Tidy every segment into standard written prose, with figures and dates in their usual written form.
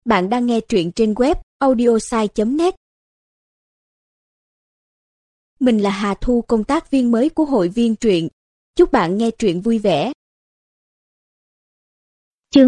Bạn đang nghe truyện trên web audiosai.net. Mình là Hà Thu, công tác viên mới của hội viên truyện. Chúc bạn nghe truyện vui vẻ. Chương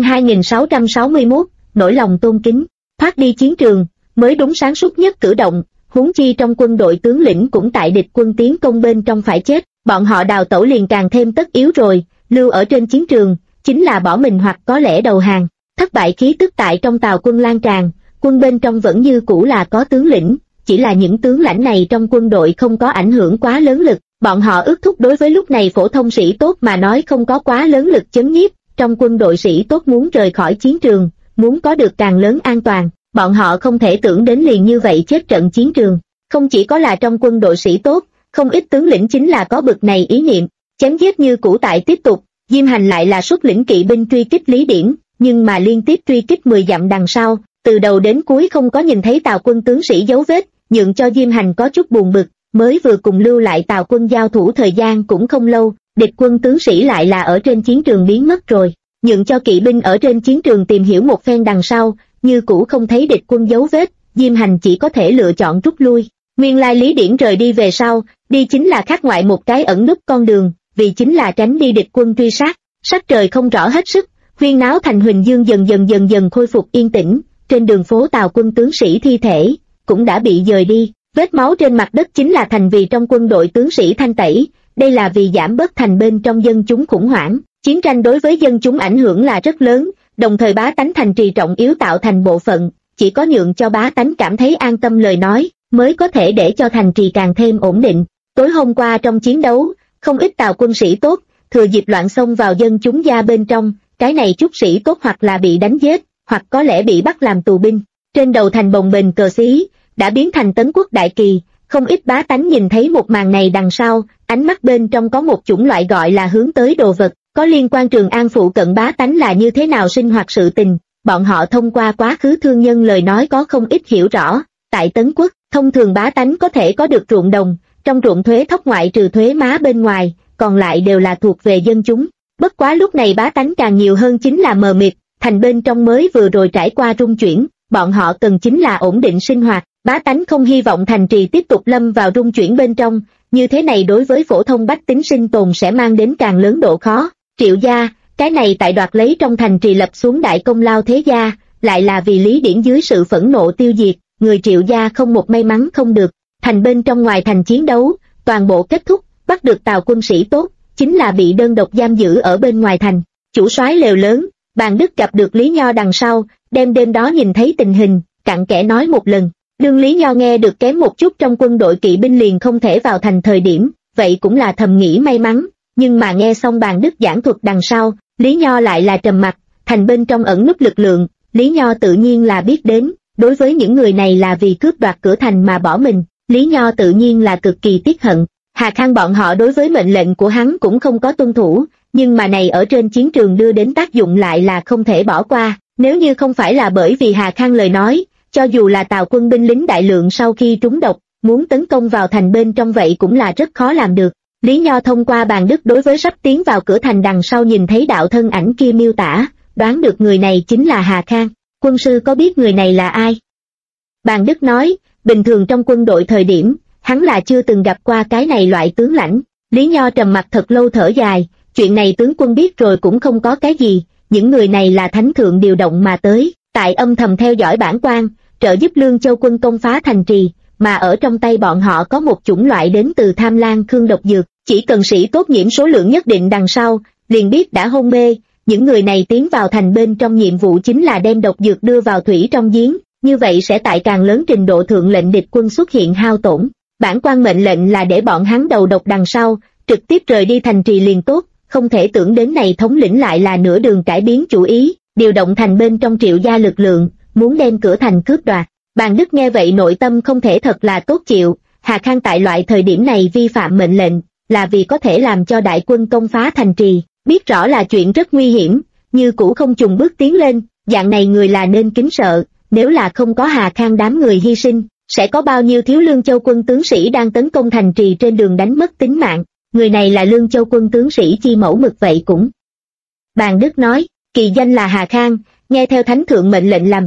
2661, nỗi lòng tôn kính. Thoát đi chiến trường, mới đúng sáng suốt nhất cử động, huống chi trong quân đội tướng lĩnh cũng tại địch quân tiến công bên trong phải chết, bọn họ đào tẩu liền càng thêm tất yếu rồi, lưu ở trên chiến trường, chính là bỏ mình hoặc có lẽ đầu hàng. Thất bại khí tức tại trong tào quân lan tràn, quân bên trong vẫn như cũ là có tướng lĩnh, chỉ là những tướng lãnh này trong quân đội không có ảnh hưởng quá lớn lực, bọn họ ước thúc đối với lúc này phổ thông sĩ tốt mà nói không có quá lớn lực chấn nhiếp, trong quân đội sĩ tốt muốn rời khỏi chiến trường, muốn có được càng lớn an toàn, bọn họ không thể tưởng đến liền như vậy chết trận chiến trường. Không chỉ có là trong quân đội sĩ tốt, không ít tướng lĩnh chính là có bực này ý niệm, chém giết như cũ tại tiếp tục. Diêm Hành lại là xuất lĩnh kỵ binh truy kích Lý Điển, nhưng mà liên tiếp truy kích 10 dặm đằng sau, từ đầu đến cuối không có nhìn thấy Tào quân tướng sĩ dấu vết, nhượng cho Diêm Hành có chút buồn bực, mới vừa cùng lưu lại Tào quân giao thủ thời gian cũng không lâu, địch quân tướng sĩ lại là ở trên chiến trường biến mất rồi, nhượng cho kỵ binh ở trên chiến trường tìm hiểu một phen đằng sau, như cũ không thấy địch quân dấu vết, Diêm Hành chỉ có thể lựa chọn rút lui. Nguyên lai Lý Điển rời đi về sau, đi chính là khắc ngoại một cái ẩn núp con đường, vì chính là tránh đi địch quân truy sát. Sắc trời không rõ hết sức, huyên náo thành Huỳnh Dương dần dần khôi phục yên tĩnh, trên đường phố Tào quân tướng sĩ thi thể cũng đã bị dời đi, vết máu trên mặt đất chính là thành vì trong quân đội tướng sĩ thanh tẩy, đây là vì giảm bớt thành bên trong dân chúng khủng hoảng. Chiến tranh đối với dân chúng ảnh hưởng là rất lớn, đồng thời bá tánh thành trì trọng yếu tạo thành bộ phận, chỉ có nhượng cho bá tánh cảm thấy an tâm lời nói, mới có thể để cho thành trì càng thêm ổn định. Tối hôm qua trong chiến đấu, không ít Tào quân sĩ tốt, thừa dịp loạn xông vào dân chúng gia bên trong, cái này chút sĩ tốt hoặc là bị đánh giết, hoặc có lẽ bị bắt làm tù binh. Trên đầu thành bồng bềnh cờ xí, đã biến thành Tấn quốc đại kỳ, không ít bá tánh nhìn thấy một màn này đằng sau, ánh mắt bên trong có một chủng loại gọi là hướng tới đồ vật, có liên quan Trường An phụ cận bá tánh là như thế nào sinh hoạt sự tình, bọn họ thông qua quá khứ thương nhân lời nói có không ít hiểu rõ. Tại Tấn quốc, thông thường bá tánh có thể có được ruộng đồng, trong ruộng thuế thóc ngoại trừ thuế má bên ngoài, còn lại đều là thuộc về dân chúng. Bất quá lúc này bá tánh càng nhiều hơn chính là mờ mịt, thành bên trong mới vừa rồi trải qua rung chuyển, bọn họ cần chính là ổn định sinh hoạt, bá tánh không hy vọng thành trì tiếp tục lâm vào rung chuyển bên trong, như thế này đối với phổ thông bách tính sinh tồn sẽ mang đến càng lớn độ khó. Triệu gia, cái này tại đoạt lấy trong thành trì lập xuống đại công lao thế gia, lại là vì Lý Điển dưới sự phẫn nộ tiêu diệt, người Triệu gia không một may mắn không được, thành bên trong ngoài thành chiến đấu, toàn bộ kết thúc, bắt được Tào quân sĩ tốt, chính là bị đơn độc giam giữ ở bên ngoài thành. Chủ soái lều lớn, Bàn Đức gặp được Lý Nho đằng sau, đêm đó nhìn thấy tình hình, cặn kẽ nói một lần. Đương Lý Nho nghe được kém một chút trong quân đội kỵ binh liền không thể vào thành thời điểm, vậy cũng là thầm nghĩ may mắn, nhưng mà nghe xong Bàn Đức giảng thuật đằng sau, Lý Nho lại là trầm mặc, thành bên trong ẩn núp lực lượng, Lý Nho tự nhiên là biết đến, đối với những người này là vì cướp đoạt cửa thành mà bỏ mình, Lý Nho tự nhiên là cực kỳ tiếc hận. Hà Khang bọn họ đối với mệnh lệnh của hắn cũng không có tuân thủ, nhưng mà này ở trên chiến trường đưa đến tác dụng lại là không thể bỏ qua, nếu như không phải là bởi vì Hà Khang lời nói, cho dù là Tào quân binh lính đại lượng sau khi trúng độc, muốn tấn công vào thành bên trong vậy cũng là rất khó làm được. Lý Nho thông qua Bàn Đức đối với sắp tiến vào cửa thành đằng sau nhìn thấy đạo thân ảnh kia miêu tả, đoán được người này chính là Hà Khang. Quân sư có biết người này là ai? Bàn Đức nói, bình thường trong quân đội thời điểm, hắn là chưa từng gặp qua cái này loại tướng lãnh. Lý Nho trầm mặt thật lâu thở dài, chuyện này tướng quân biết rồi cũng không có cái gì, những người này là thánh thượng điều động mà tới, tại âm thầm theo dõi bản quan, trợ giúp Lương Châu quân công phá thành trì, mà ở trong tay bọn họ có một chủng loại đến từ Tham Lan Khương độc dược, chỉ cần sĩ tốt nhiễm số lượng nhất định đằng sau, liền biết đã hôn mê, những người này tiến vào thành bên trong nhiệm vụ chính là đem độc dược đưa vào thủy trong giếng, như vậy sẽ tại càng lớn trình độ thượng lệnh địch quân xuất hiện hao tổn. Bản quan mệnh lệnh là để bọn hắn đầu độc đằng sau, trực tiếp rời đi thành trì liền tốt, không thể tưởng đến này thống lĩnh lại là nửa đường cải biến chủ ý, điều động thành bên trong Triệu gia lực lượng, muốn đem cửa thành cướp đoạt. Bàn Đức nghe vậy nội tâm không thể thật là tốt chịu, Hà Khang tại loại thời điểm này vi phạm mệnh lệnh, là vì có thể làm cho đại quân công phá thành trì, biết rõ là chuyện rất nguy hiểm, như cũ không chùng bước tiến lên, dạng này người là nên kính sợ, nếu là không có Hà Khang đám người hy sinh, sẽ có bao nhiêu thiếu Lương Châu quân tướng sĩ đang tấn công thành trì trên đường đánh mất tính mạng, người này là Lương Châu quân tướng sĩ chi mẫu mực vậy cũng. Bàn Đức nói, kỳ danh là Hà Khang, nghe theo thánh thượng mệnh lệnh làm việc,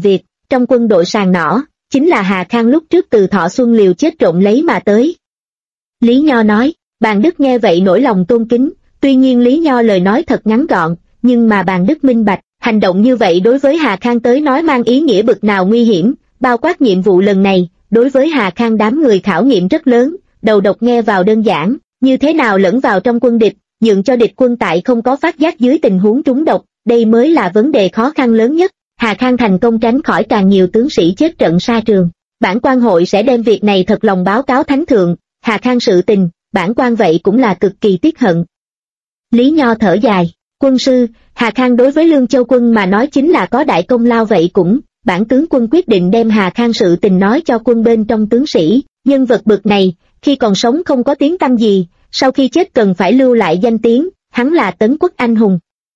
trong quân đội sàng nỏ, chính là Hà Khang lúc trước từ Thọ Xuân liều chết trộm lấy mà tới. Lý Nho nói, Bàn Đức nghe vậy nổi lòng tôn kính, tuy nhiên Lý Nho lời nói thật ngắn gọn, nhưng mà Bàn Đức minh bạch, hành động như vậy đối với Hà Khang tới nói mang ý nghĩa bực nào nguy hiểm, bao quát nhiệm vụ lần này, đối với Hà Khang đám người khảo nghiệm rất lớn, đầu độc nghe vào đơn giản, như thế nào lẫn vào trong quân địch, nhượng cho địch quân tại không có phát giác dưới tình huống trúng độc, đây mới là vấn đề khó khăn lớn nhất. Hà Khang thành công tránh khỏi càng nhiều tướng sĩ chết trận sa trường. Bản quan hội sẽ đem việc này thật lòng báo cáo thánh thượng, Hà Khang sự tình, bản quan vậy cũng là cực kỳ tiếc hận. Lý Nho thở dài, quân sư, Hà Khang đối với Lương Châu quân mà nói chính là có đại công lao vậy cũng, bản tướng quân quyết định đem Hà Khang sự tình nói cho quân bên trong tướng sĩ, nhân vật bực này, khi còn sống không có tiếng tăm gì, sau khi chết cần phải lưu lại danh tiếng, hắn là Tấn quốc anh hùng.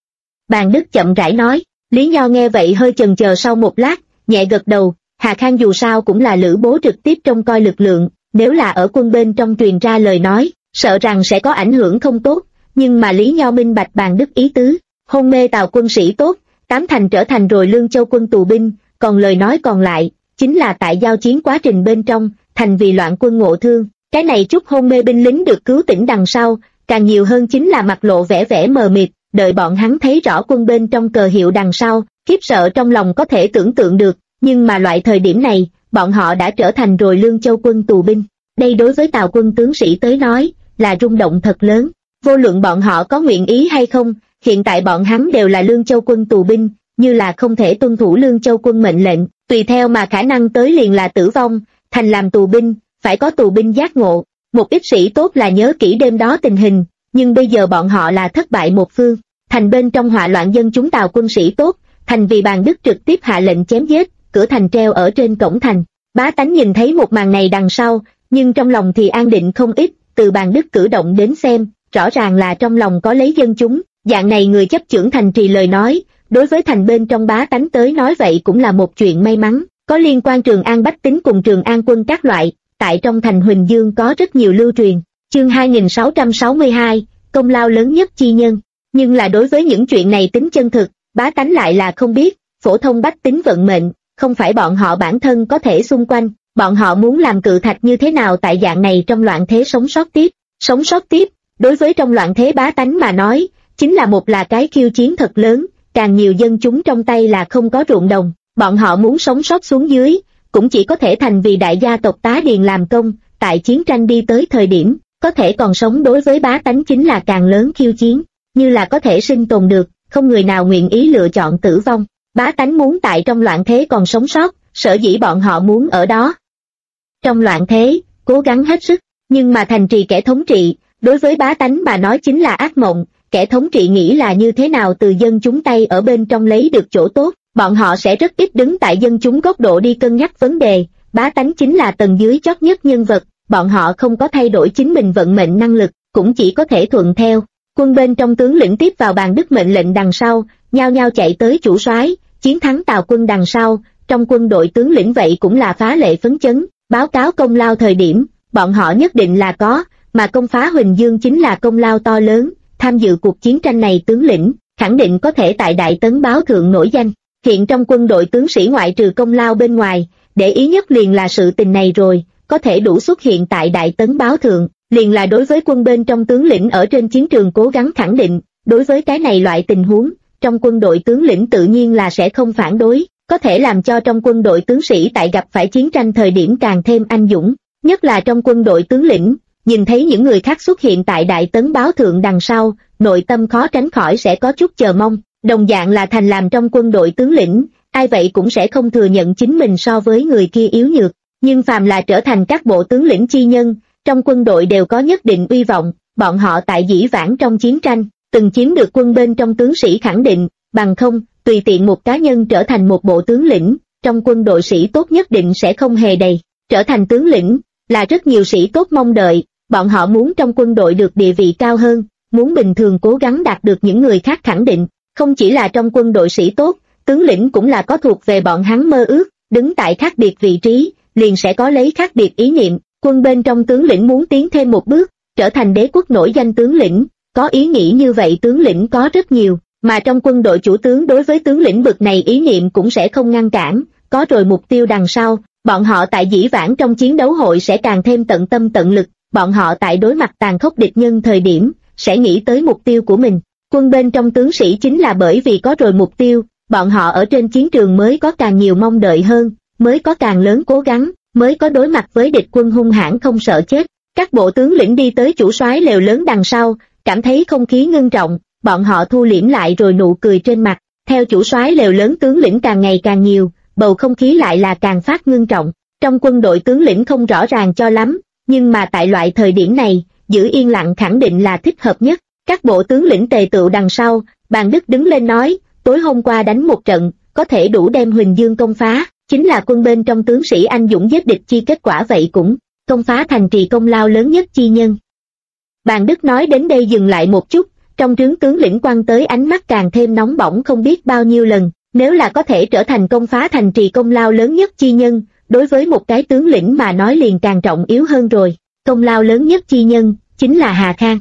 Bàn Đức chậm rãi nói, Lý Nho nghe vậy hơi chần chờ sau một lát, nhẹ gật đầu, Hà Khang dù sao cũng là lữ bố trực tiếp trông coi lực lượng, nếu là ở quân bên trong truyền ra lời nói, sợ rằng sẽ có ảnh hưởng không tốt, nhưng mà Lý Nho minh bạch Bàn Đức ý tứ, hôn mê Tào quân sĩ tốt, tám thành trở thành rồi Lương Châu quân tù binh, còn lời nói còn lại, chính là tại giao chiến quá trình bên trong, thành vì loạn quân ngộ thương, cái này chút hôn mê binh lính được cứu tỉnh đằng sau, càng nhiều hơn chính là mặt lộ vẻ vẻ mờ mịt, đợi bọn hắn thấy rõ quân bên trong cờ hiệu đằng sau, khiếp sợ trong lòng có thể tưởng tượng được, nhưng mà loại thời điểm này, bọn họ đã trở thành rồi Lương Châu quân tù binh, đây đối với Tào quân tướng sĩ tới nói, là rung động thật lớn, vô luận bọn họ có nguyện ý hay không, hiện tại bọn hắn đều là Lương Châu quân tù binh, như là không thể tuân thủ Lương Châu quân mệnh lệnh, tùy theo mà khả năng tới liền là tử vong, thành làm tù binh, phải có tù binh giác ngộ, một ít sĩ tốt là nhớ kỹ đêm đó tình hình, nhưng bây giờ bọn họ là thất bại một phương, thành bên trong họa loạn dân chúng Tào quân sĩ tốt, thành vì Bàn Đức trực tiếp hạ lệnh chém giết, cửa thành treo ở trên cổng thành, bá tánh nhìn thấy một màn này đằng sau, nhưng trong lòng thì an định không ít, từ Bàn Đức cử động đến xem, rõ ràng là trong lòng có lấy dân chúng, dạng này người chấp chưởng thành trì lời nói, đối với thành bên trong bá tánh tới nói vậy cũng là một chuyện may mắn, có liên quan Trường An bách tính cùng Trường An quân các loại, tại trong thành Huỳnh Dương có rất nhiều lưu truyền, chương 2662, công lao lớn nhất chi nhân, nhưng là đối với những chuyện này tính chân thực, bá tánh lại là không biết, phổ thông bách tính vận mệnh, không phải bọn họ bản thân có thể xung quanh, bọn họ muốn làm cự thạch như thế nào tại dạng này trong loạn thế sống sót tiếp, đối với trong loạn thế bá tánh mà nói, chính là một là cái khiêu chiến thật lớn, càng nhiều dân chúng trong tay là không có ruộng đồng, bọn họ muốn sống sót xuống dưới, cũng chỉ có thể thành vì đại gia tộc tá điền làm công, tại chiến tranh đi tới thời điểm, có thể còn sống đối với bá tánh chính là càng lớn khiêu chiến, như là có thể sinh tồn được, không người nào nguyện ý lựa chọn tử vong, bá tánh muốn tại trong loạn thế còn sống sót, sở dĩ bọn họ muốn ở đó. Trong loạn thế, cố gắng hết sức, nhưng mà thành trì kẻ thống trị, đối với bá tánh mà nói chính là ác mộng, kẻ thống trị nghĩ là như thế nào từ dân chúng tay ở bên trong lấy được chỗ tốt, bọn họ sẽ rất ít đứng tại dân chúng góc độ đi cân nhắc vấn đề, bá tánh chính là tầng dưới chót nhất nhân vật, bọn họ không có thay đổi chính mình vận mệnh năng lực, cũng chỉ có thể thuận theo. Quân bên trong tướng lĩnh tiếp vào Bàn Đức mệnh lệnh đằng sau, nhao nhao chạy tới chủ soái, chiến thắng Tào quân đằng sau, trong quân đội tướng lĩnh vậy cũng là phá lệ phấn chấn, báo cáo công lao thời điểm, bọn họ nhất định là có, mà công phá Huỳnh Dương chính là công lao to lớn, tham dự cuộc chiến tranh này tướng lĩnh, khẳng định có thể tại Đại Tấn báo thượng nổi danh. Hiện trong quân đội tướng sĩ ngoại trừ công lao bên ngoài, để ý nhất liền là sự tình này rồi, có thể đủ xuất hiện tại Đại Tấn báo thượng, liền là đối với quân bên trong tướng lĩnh ở trên chiến trường cố gắng khẳng định, đối với cái này loại tình huống, trong quân đội tướng lĩnh tự nhiên là sẽ không phản đối, có thể làm cho trong quân đội tướng sĩ tại gặp phải chiến tranh thời điểm càng thêm anh dũng, nhất là trong quân đội tướng lĩnh, nhìn thấy những người khác xuất hiện tại Đại Tấn báo thượng đằng sau, nội tâm khó tránh khỏi sẽ có chút chờ mong, đồng dạng là thành làm trong quân đội tướng lĩnh, ai vậy cũng sẽ không thừa nhận chính mình so với người kia yếu nhược, nhưng phàm là trở thành các bộ tướng lĩnh chi nhân, trong quân đội đều có nhất định uy vọng, bọn họ tại dĩ vãng trong chiến tranh, từng chiếm được quân bên trong tướng sĩ khẳng định, bằng không, tùy tiện một cá nhân trở thành một bộ tướng lĩnh, trong quân đội sĩ tốt nhất định sẽ không hề đầy, trở thành tướng lĩnh, là rất nhiều sĩ tốt mong đợi, bọn họ muốn trong quân đội được địa vị cao hơn, muốn bình thường cố gắng đạt được những người khác khẳng định, không chỉ là trong quân đội sĩ tốt, tướng lĩnh cũng là có thuộc về bọn hắn mơ ước, đứng tại khác biệt vị trí, liền sẽ có lấy khác biệt ý niệm, quân bên trong tướng lĩnh muốn tiến thêm một bước, trở thành đế quốc nổi danh tướng lĩnh, có ý nghĩ như vậy tướng lĩnh có rất nhiều, mà trong quân đội chủ tướng đối với tướng lĩnh bực này ý niệm cũng sẽ không ngăn cản, có rồi mục tiêu đằng sau, bọn họ tại dĩ vãng trong chiến đấu hội sẽ càng thêm tận tâm tận lực, bọn họ tại đối mặt tàn khốc địch nhân thời điểm, sẽ nghĩ tới mục tiêu của mình. Quân bên trong tướng sĩ chính là bởi vì có rồi mục tiêu, bọn họ ở trên chiến trường mới có càng nhiều mong đợi hơn, mới có càng lớn cố gắng, mới có đối mặt với địch quân hung hãn không sợ chết. Các bộ tướng lĩnh đi tới chủ soái lều lớn đằng sau, cảm thấy không khí ngưng trọng, bọn họ thu liễm lại rồi nụ cười trên mặt. Theo chủ soái lều lớn tướng lĩnh càng ngày càng nhiều, bầu không khí lại là càng phát ngưng trọng. Trong quân đội tướng lĩnh không rõ ràng cho lắm, nhưng mà tại loại thời điểm này, giữ yên lặng khẳng định là thích hợp nhất. Các bộ tướng lĩnh tề tựu đằng sau, Bàn Đức đứng lên nói, tối hôm qua đánh một trận, có thể đủ đem Huỳnh Dương công phá, chính là quân bên trong tướng sĩ anh dũng giết địch chi kết quả, vậy cũng công phá thành trì công lao lớn nhất chi nhân. Bàn Đức nói đến đây dừng lại một chút, trong trướng tướng lĩnh quăng tới ánh mắt càng thêm nóng bỏng không biết bao nhiêu lần, nếu là có thể trở thành công phá thành trì công lao lớn nhất chi nhân, đối với một cái tướng lĩnh mà nói liền càng trọng yếu hơn rồi, công lao lớn nhất chi nhân, chính là Hà Khang.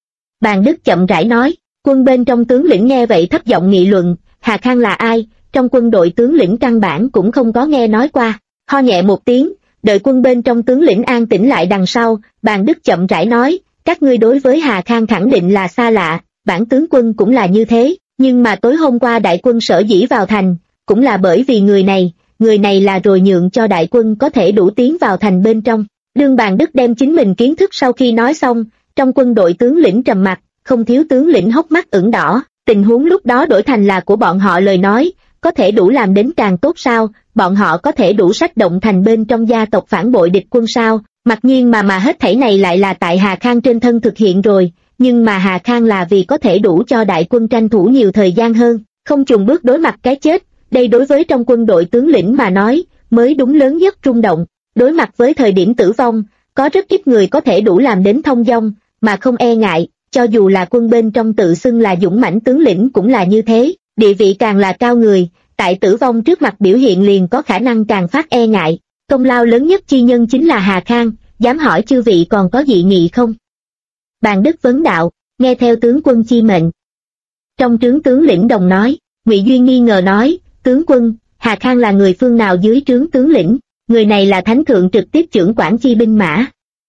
Bàn Đức chậm rãi nói, quân bên trong tướng lĩnh nghe vậy thấp giọng nghị luận, Hà Khang là ai, trong quân đội tướng lĩnh căn bản cũng không có nghe nói qua. Ho nhẹ một tiếng, đợi quân bên trong tướng lĩnh an tĩnh lại đằng sau, Bàn Đức chậm rãi nói, các ngươi đối với Hà Khang khẳng định là xa lạ, bản tướng quân cũng là như thế, nhưng mà tối hôm qua đại quân sở dĩ vào thành, cũng là bởi vì người này là rồi nhượng cho đại quân có thể đủ tiến vào thành bên trong. Đương Bàn Đức đem chính mình kiến thức sau khi nói xong, trong quân đội tướng lĩnh trầm mặc, không thiếu tướng lĩnh hốc mắt ửng đỏ, tình huống lúc đó đổi thành là của bọn họ lời nói, có thể đủ làm đến càng tốt sao, bọn họ có thể đủ sách động thành bên trong gia tộc phản bội địch quân sao, mặc nhiên mà hết thảy này lại là tại Hà Khang trên thân thực hiện rồi, nhưng mà Hà Khang là vì có thể đủ cho đại quân tranh thủ nhiều thời gian hơn, không chùn bước đối mặt cái chết, đây đối với trong quân đội tướng lĩnh mà nói, mới đúng lớn nhất rung động, đối mặt với thời điểm tử vong, có rất ít người có thể đủ làm đến thông dong, mà không e ngại, cho dù là quân bên trong tự xưng là dũng mãnh tướng lĩnh cũng là như thế, địa vị càng là cao người, tại tử vong trước mặt biểu hiện liền có khả năng càng phát e ngại, công lao lớn nhất chi nhân chính là Hà Khang, dám hỏi chư vị còn có dị nghị không? Bàn Đức vấn đạo, nghe theo tướng quân chi mệnh. Trong trướng tướng lĩnh đồng nói, Ngụy Duyên nghi ngờ nói, tướng quân, Hà Khang là người phương nào dưới trướng tướng lĩnh, người này là thánh thượng trực tiếp trưởng quản chi binh mã.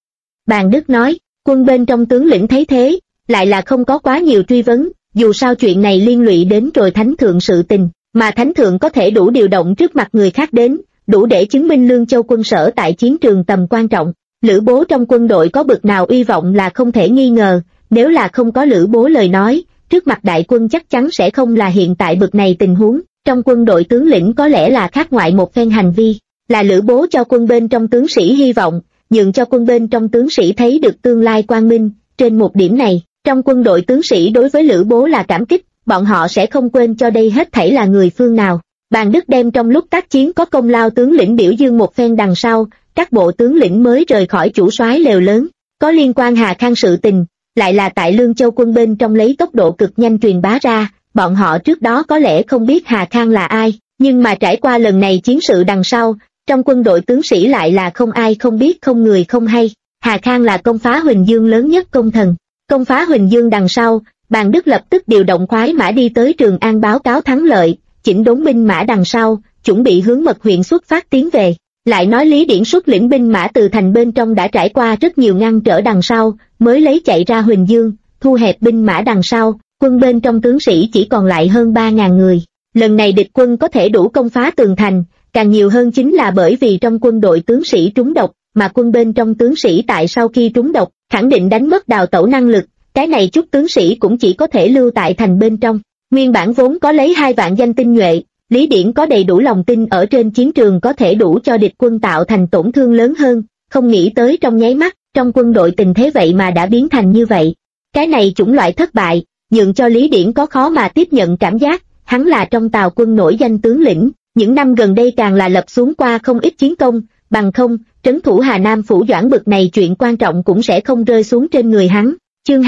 Bàn Đức nói, quân bên trong tướng lĩnh thấy thế, lại là không có quá nhiều truy vấn, dù sao chuyện này liên lụy đến rồi thánh thượng sự tình, mà thánh thượng có thể đủ điều động trước mặt người khác đến, đủ để chứng minh Lương Châu quân sở tại chiến trường tầm quan trọng. Lữ Bố trong quân đội có bực nào uy vọng là không thể nghi ngờ, nếu là không có Lữ Bố lời nói, trước mặt đại quân chắc chắn sẽ không là hiện tại bực này tình huống, trong quân đội tướng lĩnh có lẽ là khác ngoại một phen hành vi, là Lữ Bố cho quân bên trong tướng sĩ hy vọng, nhường cho quân bên trong tướng sĩ thấy được tương lai quang minh, trên một điểm này, trong quân đội tướng sĩ đối với Lữ Bố là cảm kích, bọn họ sẽ không quên cho đây hết thảy là người phương nào. Bàn Đức đem trong lúc tác chiến có công lao tướng lĩnh biểu dương một phen đằng sau, các bộ tướng lĩnh mới rời khỏi chủ soái lều lớn, có liên quan Hà Khang sự tình, lại là tại Lương Châu quân bên trong lấy tốc độ cực nhanh truyền bá ra, bọn họ trước đó có lẽ không biết Hà Khang là ai, nhưng mà trải qua lần này chiến sự đằng sau, trong quân đội tướng sĩ lại là không ai không biết không người không hay, Hà Khang là công phá Huỳnh Dương lớn nhất công thần, công phá Huỳnh Dương đằng sau, Bàn Đức lập tức điều động khoái mã đi tới Trường An báo cáo thắng lợi, chỉnh đốn binh mã đằng sau, chuẩn bị hướng Mật huyện xuất phát tiến về. Lại nói Lý Điển xuất lĩnh binh mã từ thành bên trong đã trải qua rất nhiều ngăn trở đằng sau, mới lấy chạy ra Huỳnh Dương, thu hẹp binh mã đằng sau, quân bên trong tướng sĩ chỉ còn lại hơn 3.000 người. Lần này địch quân có thể đủ công phá tường thành, càng nhiều hơn chính là bởi vì trong quân đội tướng sĩ trúng độc, mà quân bên trong tướng sĩ tại sau khi trúng độc, khẳng định đánh mất đào tẩu năng lực, cái này chút tướng sĩ cũng chỉ có thể lưu tại thành bên trong. Nguyên bản vốn có lấy 2 vạn danh tinh nhuệ, Lý Điển có đầy đủ lòng tin ở trên chiến trường có thể đủ cho địch quân tạo thành tổn thương lớn hơn, không nghĩ tới trong nháy mắt, trong quân đội tình thế vậy mà đã biến thành như vậy. Cái này chủng loại thất bại, nhượng cho Lý Điển có khó mà tiếp nhận cảm giác, hắn là trong Tào quân nổi danh tướng lĩnh, những năm gần đây càng là lập xuống qua không ít chiến công, bằng không, trấn thủ Hà Nam Phủ Doãn bực này chuyện quan trọng cũng sẽ không rơi xuống trên người hắn. Chương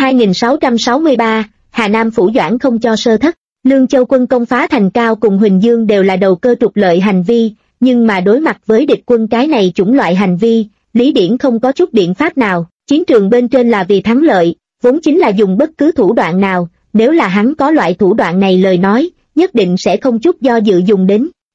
2663, Hà Nam Phủ Doãn không cho sơ thất. Lương Châu quân công phá thành Cao cùng Huỳnh Dương đều là đầu cơ trục lợi hành vi, nhưng mà đối mặt với địch quân cái này chủng loại hành vi, Lý Điển không có chút biện pháp nào, chiến trường bên trên là vì thắng lợi, vốn chính là dùng bất cứ thủ đoạn nào, nếu là hắn có loại thủ đoạn này lời nói, nhất định sẽ không chút do dự dùng đến.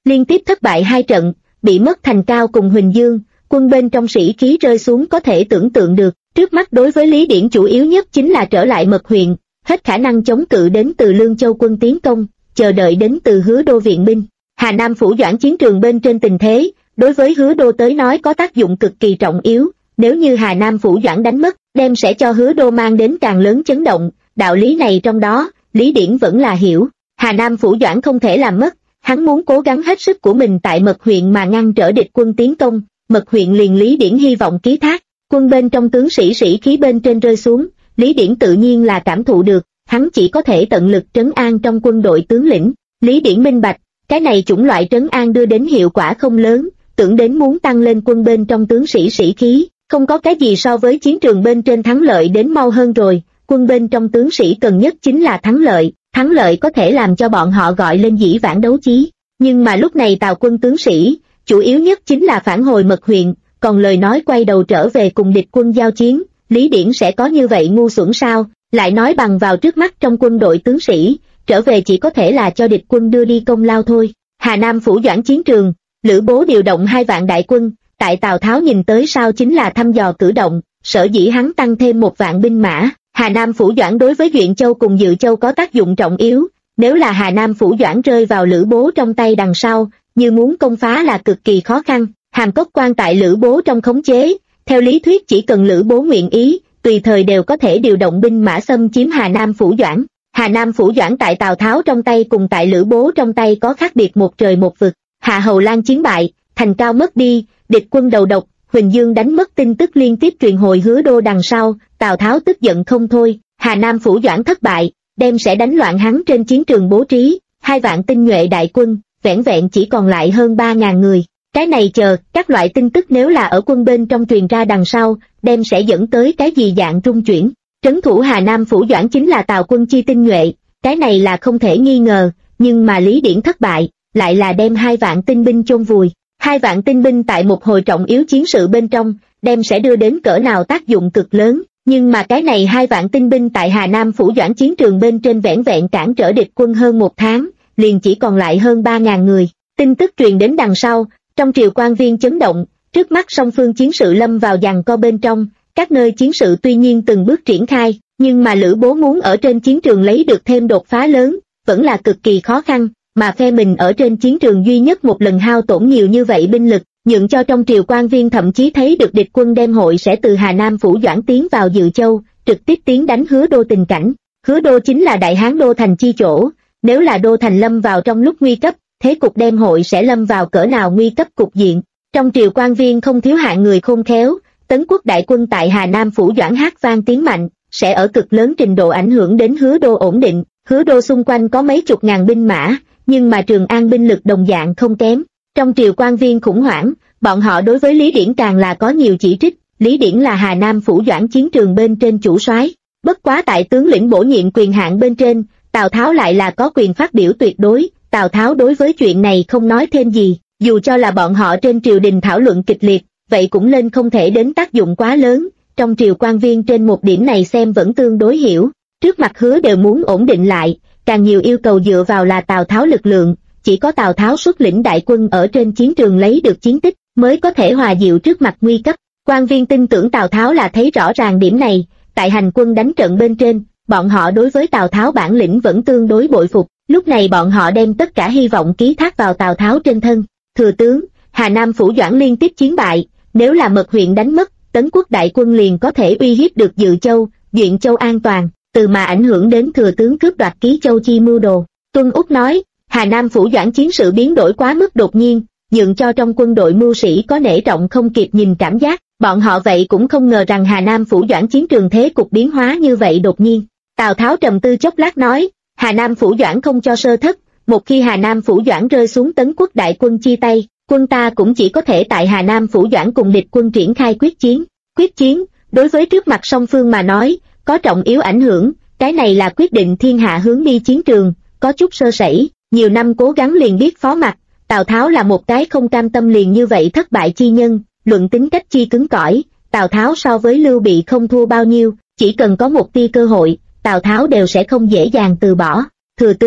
liên tiếp thất bại 2 trận, bị mất Thành Cao cùng Huỳnh Dương, quân bên trong sĩ khí rơi xuống có thể tưởng tượng được. Trước mắt đối với Lý Điển chủ yếu nhất chính là trở lại Mật huyện, hết khả năng chống cự đến từ Lương Châu quân tiến công, chờ đợi đến từ Hứa Đô viện binh. Hà Nam phủ doãn chiến trường bên trên tình thế, đối với Hứa Đô tới nói có tác dụng cực kỳ trọng yếu, nếu như Hà Nam phủ doãn đánh mất, đem sẽ cho Hứa Đô mang đến càng lớn chấn động, đạo lý này trong đó, Lý Điển vẫn là hiểu. Hà Nam phủ doãn không thể làm mất, hắn muốn cố gắng hết sức của mình tại Mật huyện mà ngăn trở địch quân tiến công, Mật huyện liền Lý Điển hy vọng ký thác. Quân bên trong tướng sĩ khí bên trên rơi xuống, Lý Điển tự nhiên là cảm thụ được, hắn chỉ có thể tận lực trấn an trong quân đội tướng lĩnh. Lý Điển minh bạch, cái này chủng loại trấn an đưa đến hiệu quả không lớn, tưởng đến muốn tăng lên quân bên trong tướng sĩ khí, không có cái gì so với chiến trường bên trên thắng lợi đến mau hơn rồi, quân bên trong tướng sĩ cần nhất chính là thắng lợi có thể làm cho bọn họ gọi lên dĩ vãng đấu chí, nhưng mà lúc này Tào quân tướng sĩ, chủ yếu nhất chính là phản hồi Mật huyện, còn lời nói quay đầu trở về cùng địch quân giao chiến, Lý Điển sẽ có như vậy ngu xuẩn sao, lại nói bằng vào trước mắt trong quân đội tướng sĩ, trở về chỉ có thể là cho địch quân đưa đi công lao thôi. Hà Nam phủ doãn chiến trường, Lữ Bố điều động 2 vạn đại quân, tại Tào Tháo nhìn tới sau chính là thăm dò cử động, sở dĩ hắn tăng thêm 1 vạn binh mã. Hà Nam phủ doãn đối với Duyện Châu cùng Dự Châu có tác dụng trọng yếu, nếu là Hà Nam phủ doãn rơi vào Lữ Bố trong tay đằng sau, như muốn công phá là cực kỳ khó khăn. Hàm Cốc quan tại Lữ Bố trong khống chế, theo lý thuyết chỉ cần Lữ Bố nguyện ý, tùy thời đều có thể điều động binh mã xâm chiếm Hà Nam phủ doãn. Hà Nam phủ doãn tại Tào Tháo trong tay cùng tại Lữ Bố trong tay có khác biệt một trời một vực. Hạ Hầu Lan chiến bại, Thành Cao mất đi, địch quân đầu độc, Huỳnh Dương đánh mất tin tức liên tiếp truyền hồi Hứa Đô đằng sau, Tào Tháo tức giận không thôi. Hà Nam phủ doãn thất bại, đem sẽ đánh loạn hắn trên chiến trường bố trí 2 vạn tinh nhuệ đại quân, vẻn vẹn chỉ còn lại hơn 3.000 người. Cái này chờ, các loại tin tức nếu là ở quân bên trong truyền ra đằng sau, đem sẽ dẫn tới cái gì dạng trung chuyển. Trấn thủ Hà Nam phủ doãn chính là Tào quân chi tinh nhuệ, cái này là không thể nghi ngờ, nhưng mà Lý Điển thất bại, lại là đem 2 vạn tinh binh chôn vùi. 2 vạn tinh binh tại một hồi trọng yếu chiến sự bên trong, đem sẽ đưa đến cỡ nào tác dụng cực lớn, nhưng mà cái này 2 vạn tinh binh tại Hà Nam phủ doãn chiến trường bên trên vẻn vẹn cản trở địch quân hơn 1 tháng, liền chỉ còn lại hơn 3.000 người. Tin tức truyền đến đằng sau, trong triều quan viên chấn động, trước mắt song phương chiến sự lâm vào giằng co bên trong, các nơi chiến sự tuy nhiên từng bước triển khai, nhưng mà Lữ Bố muốn ở trên chiến trường lấy được thêm đột phá lớn, vẫn là cực kỳ khó khăn, mà phe mình ở trên chiến trường duy nhất một lần hao tổn nhiều như vậy binh lực, nhượng cho trong triều quan viên thậm chí thấy được địch quân đem hội sẽ từ Hà Nam phủ doãn tiến vào Dự Châu, trực tiếp tiến đánh Hứa Đô tình cảnh. Hứa Đô chính là Đại Hán đô thành chi chỗ, nếu là đô thành lâm vào trong lúc nguy cấp, thế cục đem hội sẽ lâm vào cỡ nào nguy cấp cục diện. Trong triều quan viên không thiếu hạng người khôn khéo, Tấn quốc đại quân tại Hà Nam phủ doãn hát vang tiếng mạnh, sẽ ở cực lớn trình độ ảnh hưởng đến Hứa Đô ổn định. Hứa Đô xung quanh có mấy chục ngàn binh mã, nhưng mà Trường An binh lực đồng dạng không kém. Trong triều quan viên khủng hoảng, bọn họ đối với Lý Điển càng là có nhiều chỉ trích. Lý Điển là Hà Nam phủ doãn chiến trường bên trên chủ soái, bất quá tại tướng lĩnh bổ nhiệm quyền hạn bên trên, Tào Tháo lại là có quyền phát biểu tuyệt đối. Tào Tháo đối với chuyện này không nói thêm gì, dù cho là bọn họ trên triều đình thảo luận kịch liệt, vậy cũng lên không thể đến tác dụng quá lớn. Trong triều quan viên trên một điểm này xem vẫn tương đối hiểu, trước mặt Hứa đều muốn ổn định lại, càng nhiều yêu cầu dựa vào là Tào Tháo lực lượng, chỉ có Tào Tháo xuất lĩnh đại quân ở trên chiến trường lấy được chiến tích, mới có thể hòa dịu trước mặt nguy cấp. Quan viên tin tưởng Tào Tháo là thấy rõ ràng điểm này, tại hành quân đánh trận bên trên, bọn họ đối với Tào Tháo bản lĩnh vẫn tương đối bội phục, lúc này bọn họ đem tất cả hy vọng ký thác vào Tào Tháo trên thân. Thừa tướng, Hà Nam phủ doãn liên tiếp chiến bại, nếu là Mật huyện đánh mất, Tấn quốc đại quân liền có thể uy hiếp được Dự Châu, Duyện Châu an toàn, từ mà ảnh hưởng đến thừa tướng cướp đoạt Ký Châu chi mưu đồ. Tuân Úc nói, Hà Nam phủ doãn chiến sự biến đổi quá mức đột nhiên, nhượng cho trong quân đội mưu sĩ có nể trọng không kịp nhìn cảm giác, bọn họ vậy cũng không ngờ rằng Hà Nam phủ doãn chiến trường thế cục biến hóa như vậy đột nhiên. Tào Tháo trầm tư chốc lát nói, Hà Nam phủ doãn không cho sơ thất, một khi Hà Nam phủ doãn rơi xuống Tấn quốc đại quân chia tay, quân ta cũng chỉ có thể tại Hà Nam phủ doãn cùng địch quân triển khai quyết chiến. Quyết chiến, đối với trước mặt song phương mà nói, có trọng yếu ảnh hưởng, cái này là quyết định thiên hạ hướng đi chiến trường, có chút sơ sẩy, nhiều năm cố gắng liền biết phó mặc. Tào Tháo là một cái không cam tâm liền như vậy thất bại chi nhân, luận tính cách chi cứng cỏi, Tào Tháo so với Lưu Bị không thua bao nhiêu, chỉ cần có một tia cơ hội, Tào Tháo đều sẽ không dễ dàng từ bỏ. Thừa tướng,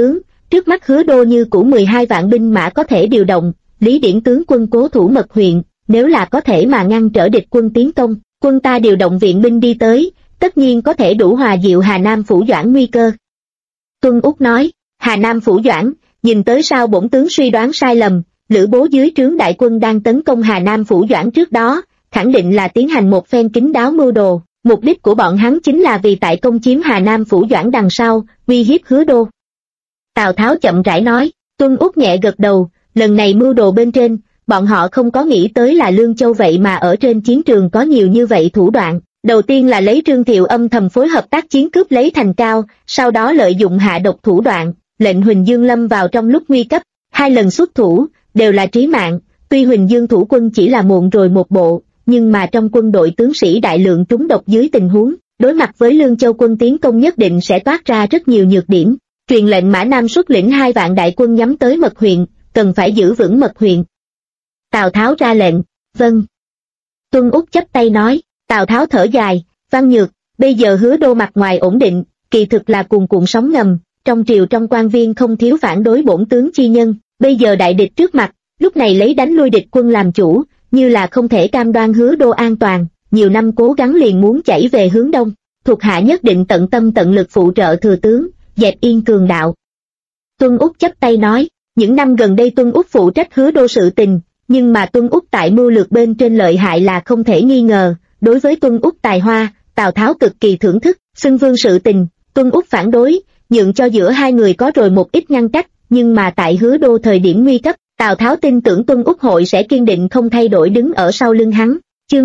Trước mắt Hứa Đô như cũ 12 vạn binh mã có thể điều động, Lý Điển tướng quân cố thủ Mật huyện, nếu là có thể mà ngăn trở địch quân tiến công, quân ta điều động viện binh đi tới, tất nhiên có thể đủ hòa dịu Hà Nam Phủ Doãn nguy cơ. Tuân Úc nói, Hà Nam Phủ Doãn, nhìn tới sao bổn tướng suy đoán sai lầm, Lữ Bố dưới trướng đại quân đang tấn công Hà Nam Phủ Doãn trước đó, khẳng định là tiến hành một phen kín đáo mưu đồ, mục đích của bọn hắn chính là vì tại công chiếm Hà Nam Phủ Doãn đằng sau, uy hiếp Hứa Đô. Tào Tháo chậm rãi nói, Tuân Úc nhẹ gật đầu, lần này mưu đồ bên trên, bọn họ không có nghĩ tới là Lương Châu vậy mà ở trên chiến trường có nhiều như vậy thủ đoạn. Đầu tiên là lấy Trương Thiệu âm thầm phối hợp tác chiến cướp lấy thành Cao, sau đó lợi dụng hạ độc thủ đoạn, lệnh Huỳnh Dương lâm vào trong lúc nguy cấp, 2 lần xuất thủ, đều là trí mạng, tuy Huỳnh Dương thủ quân chỉ là muộn rồi một bộ, nhưng mà trong quân đội tướng sĩ đại lượng trúng độc dưới tình huống, đối mặt với Lương Châu quân tiến công nhất định sẽ toát ra rất nhiều nhược điểm, truyền lệnh Mã Nam xuất lĩnh 2 vạn đại quân nhắm tới Mật huyện, cần phải giữ vững Mật huyện. Tào Tháo ra lệnh, vâng. Tuân Úc chắp tay nói, Tào Tháo thở dài, Văn Nhược, bây giờ Hứa Đô mặt ngoài ổn định, kỳ thực là cuồn cuộn sóng ngầm, trong triều trong quan viên không thiếu phản đối bổn tướng chi nhân, bây giờ đại địch trước mặt, lúc này lấy đánh lui địch quân làm chủ, như là không thể cam đoan Hứa Đô an toàn, nhiều năm cố gắng liền muốn chảy về hướng đông, thuộc hạ nhất định tận tâm tận lực phụ trợ thừa tướng, dẹp yên cường đạo. Tuân Úc chắp tay nói, những năm gần đây Tuân Úc phụ trách Hứa Đô sự tình, nhưng mà Tuân Úc tại mưu lược bên trên lợi hại là không thể nghi ngờ, đối với Tuân Úc tài hoa, Tào Tháo cực kỳ thưởng thức, xưng vương sự tình, Tuân Úc phản đối, nhượng cho giữa hai người có rồi một ít ngăn cách, nhưng mà tại Hứa Đô thời điểm nguy cấp, Tào Tháo tin tưởng Tuân Úc hội sẽ kiên định không thay đổi đứng ở sau lưng hắn. Chương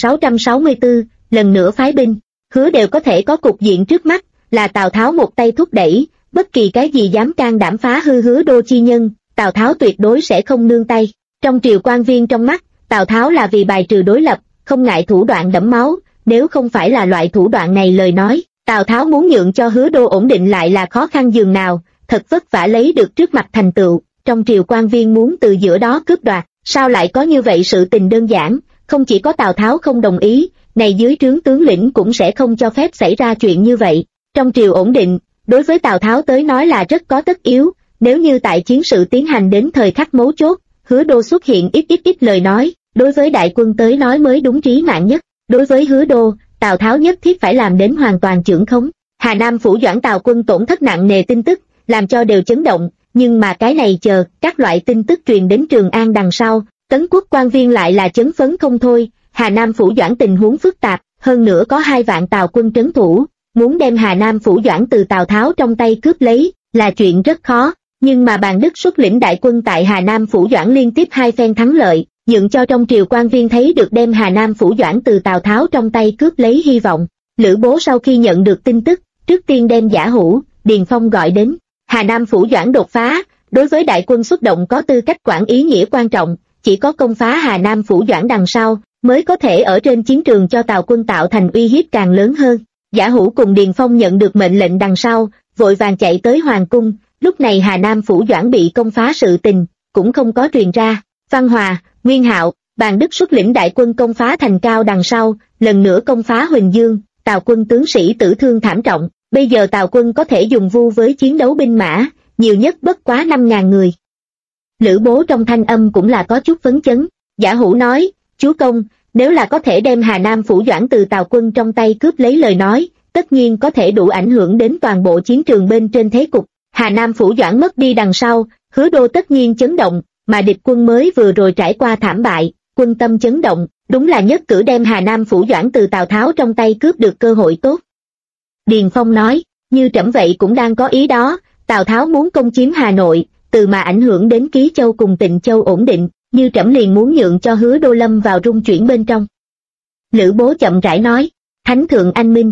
2664, lần nữa phái binh, Hứa đều có thể có cục diện trước mắt, là Tào Tháo một tay thúc đẩy, bất kỳ cái gì dám can đảm phá hư Hứa Đô chi nhân, Tào Tháo tuyệt đối sẽ không nương tay. Trong triều quan viên trong mắt, Tào Tháo là vì bài trừ đối lập, không ngại thủ đoạn đẫm máu, nếu không phải là loại thủ đoạn này lời nói, Tào Tháo muốn nhượng cho Hứa Đô ổn định lại là khó khăn dường nào, thật vất vả lấy được trước mặt thành tựu, trong triều quan viên muốn từ giữa đó cướp đoạt, sao lại có như vậy sự tình đơn giản, không chỉ có Tào Tháo không đồng ý, này dưới trướng tướng lĩnh cũng sẽ không cho phép xảy ra chuyện như vậy. Trong triều ổn định, đối với Tào Tháo tới nói là rất có tất yếu, nếu như tại chiến sự tiến hành đến thời khắc mấu chốt, Hứa Đô xuất hiện ít lời nói, đối với đại quân tới nói mới đúng trí mạng nhất. Đối với Hứa Đô, Tào Tháo nhất thiết phải làm đến hoàn toàn chưởng khống. Hà Nam Phủ Doãn Tào quân tổn thất nặng nề tin tức, làm cho đều chấn động, nhưng mà cái này chờ các loại tin tức truyền đến Trường An đằng sau, Tấn quốc quan viên lại là chấn phấn không thôi. Hà Nam Phủ Doãn tình huống phức tạp, hơn nữa có 2 vạn Tào quân trấn thủ, muốn đem Hà Nam Phủ Doãn từ Tào Tháo trong tay cướp lấy, là chuyện rất khó. Nhưng mà Bàn Đức xuất lĩnh đại quân tại Hà Nam Phủ Doãn liên tiếp 2 phen thắng lợi, nhượng cho trong triều quan viên thấy được đem Hà Nam Phủ Doãn từ Tào Tháo trong tay cướp lấy hy vọng. Lữ Bố sau khi nhận được tin tức, trước tiên đem Giả Hữu, Điền Phong gọi đến. Hà Nam Phủ Doãn đột phá, đối với đại quân xuất động có tư cách quản ý nghĩa quan trọng, chỉ có công phá Hà Nam Phủ Doãn đằng sau, mới có thể ở trên chiến trường cho Tào quân tạo thành uy hiếp càng lớn hơn. Giả Hữu cùng Điền Phong nhận được mệnh lệnh đằng sau, vội vàng chạy tới Hoàng cung. Lúc này Hà Nam Phủ Doãn bị công phá sự tình, cũng không có truyền ra. Văn Hòa, Nguyên Hạo, Bàn Đức xuất lĩnh đại quân công phá thành Cao đằng sau, lần nữa công phá Huỳnh Dương, Tào quân tướng sĩ tử thương thảm trọng. Bây giờ Tào quân có thể dùng vu với chiến đấu binh mã, nhiều nhất bất quá 5.000 người. Lữ Bố trong thanh âm cũng là có chút phấn chấn. Giả Hữu nói, chúa công, nếu là có thể đem Hà Nam Phủ Doãn từ Tào quân trong tay cướp lấy lời nói, tất nhiên có thể đủ ảnh hưởng đến toàn bộ chiến trường bên trên thế cục. Hà Nam Phủ Doãn mất đi đằng sau, Hứa Đô tất nhiên chấn động, mà địch quân mới vừa rồi trải qua thảm bại, quân tâm chấn động, đúng là nhất cử đem Hà Nam Phủ Doãn từ Tào Tháo trong tay cướp được cơ hội tốt. Điền Phong nói, như trẫm vậy cũng đang có ý đó, Tào Tháo muốn công chiếm Hà Nội, từ mà ảnh hưởng đến Ký Châu cùng Tịnh Châu ổn định, như trẫm liền muốn nhượng cho Hứa Đô lâm vào rung chuyển bên trong. Lữ Bố chậm rãi nói, Thánh thượng anh minh.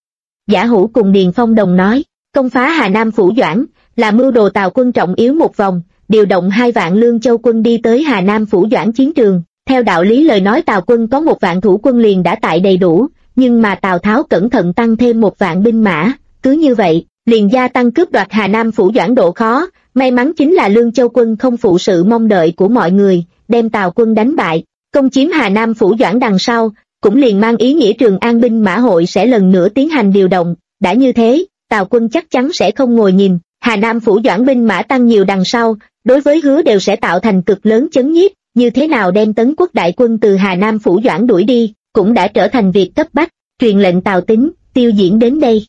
Giả Hữu cùng Điền Phong đồng nói, công phá Hà Nam Phủ Doãn, là mưu đồ Tào quân trọng yếu một vòng, điều động 2 vạn Lương Châu quân đi tới Hà Nam Phủ Doãn chiến trường. Theo đạo lý lời nói Tào quân có 1 vạn thủ quân liền đã tại đầy đủ, nhưng mà Tào Tháo cẩn thận tăng thêm 1 vạn binh mã, cứ như vậy, liền gia tăng cướp đoạt Hà Nam Phủ Doãn độ khó. May mắn chính là Lương Châu quân không phụ sự mong đợi của mọi người, đem Tào quân đánh bại, công chiếm Hà Nam Phủ Doãn đằng sau, cũng liền mang ý nghĩa Trường An binh mã hội sẽ lần nữa tiến hành điều động. Đã như thế, Tào quân chắc chắn sẽ không ngồi nhìn, Hà Nam phủ Doãn binh mã tăng nhiều đằng sau, đối với Hứa đều sẽ tạo thành cực lớn chấn nhiếp, như thế nào đem Tấn Quốc đại quân từ Hà Nam phủ Doãn đuổi đi, cũng đã trở thành việc cấp bách, truyền lệnh Tào Tín, Tiêu Diễn đến đây.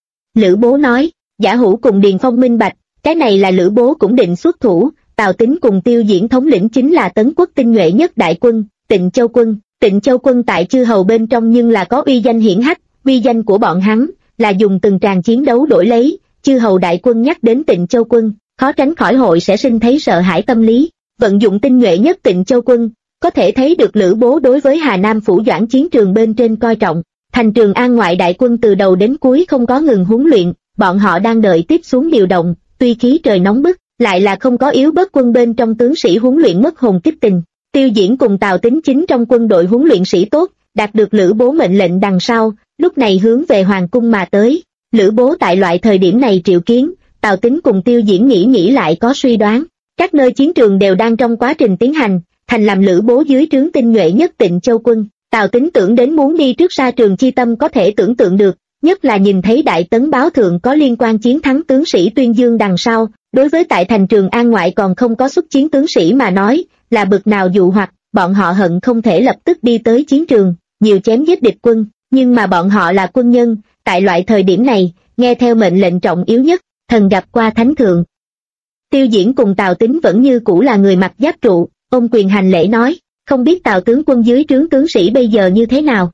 Lữ Bố nói, Giả Hữu cùng Điền Phong minh bạch, cái này là Lữ Bố cũng định xuất thủ, Tào Tín cùng Tiêu Diễn thống lĩnh chính là Tấn Quốc tinh nhuệ nhất đại quân, Tịnh Châu quân. Tịnh Châu quân tại chư hầu bên trong nhưng là có uy danh hiển hách, uy danh của bọn hắn là dùng từng tràng chiến đấu đổi lấy, chư hầu đại quân nhắc đến Tịnh Châu quân, khó tránh khỏi hội sẽ sinh thấy sợ hãi tâm lý, vận dụng tinh nhuệ nhất Tịnh Châu quân, có thể thấy được Lữ Bố đối với Hà Nam phủ Doãn chiến trường bên trên coi trọng, thành Trường An ngoại đại quân từ đầu đến cuối không có ngừng huấn luyện, bọn họ đang đợi tiếp xuống điều động, tuy khí trời nóng bức, lại là không có yếu bớt quân bên trong tướng sĩ huấn luyện mất hồn kích tình. Tiêu Diễn cùng Tào Tín chính trong quân đội huấn luyện sĩ tốt, đạt được Lữ Bố mệnh lệnh đằng sau, lúc này hướng về hoàng cung mà tới. Lữ Bố tại loại thời điểm này triệu kiến, Tào Tín cùng Tiêu Diễn nghĩ lại có suy đoán. Các nơi chiến trường đều đang trong quá trình tiến hành, thành làm Lữ Bố dưới trướng tinh nhuệ nhất Tịnh Châu quân. Tào Tín tưởng đến muốn đi trước sa trường chi tâm có thể tưởng tượng được, nhất là nhìn thấy Đại Tấn báo thượng có liên quan chiến thắng tướng sĩ tuyên dương đằng sau, đối với tại thành Trường An ngoại còn không có xuất chiến tướng sĩ mà nói, là bực nào dụ hoặc, bọn họ hận không thể lập tức đi tới chiến trường, nhiều chém giết địch quân, nhưng mà bọn họ là quân nhân, tại loại thời điểm này, nghe theo mệnh lệnh trọng yếu nhất, thần gặp qua thánh thượng. Tiêu Diễn cùng Tào Tín vẫn như cũ là người mặc giáp trụ, ôm quyền hành lễ nói, không biết Tào tướng quân dưới trướng tướng sĩ bây giờ như thế nào.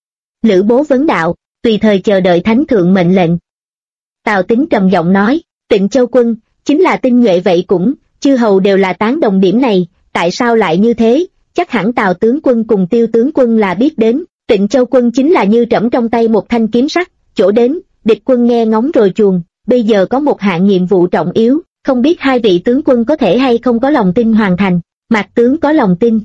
Lữ Bố vấn đạo, tùy thời chờ đợi thánh thượng mệnh lệnh. Tào Tín trầm giọng nói, Tịnh Châu quân, chính là tinh nhuệ vậy cũng, chư hầu đều là tán đồng điểm này, tại sao lại như thế, chắc hẳn Tào tướng quân cùng Tiêu tướng quân là biết đến, Tịnh Châu quân chính là như trẫm trong tay một thanh kiếm sắt, chỗ đến, địch quân nghe ngóng rồi chuồn, bây giờ có một hạng nhiệm vụ trọng yếu, không biết hai vị tướng quân có thể hay không có lòng tin hoàn thành. Mạc tướng có lòng tin.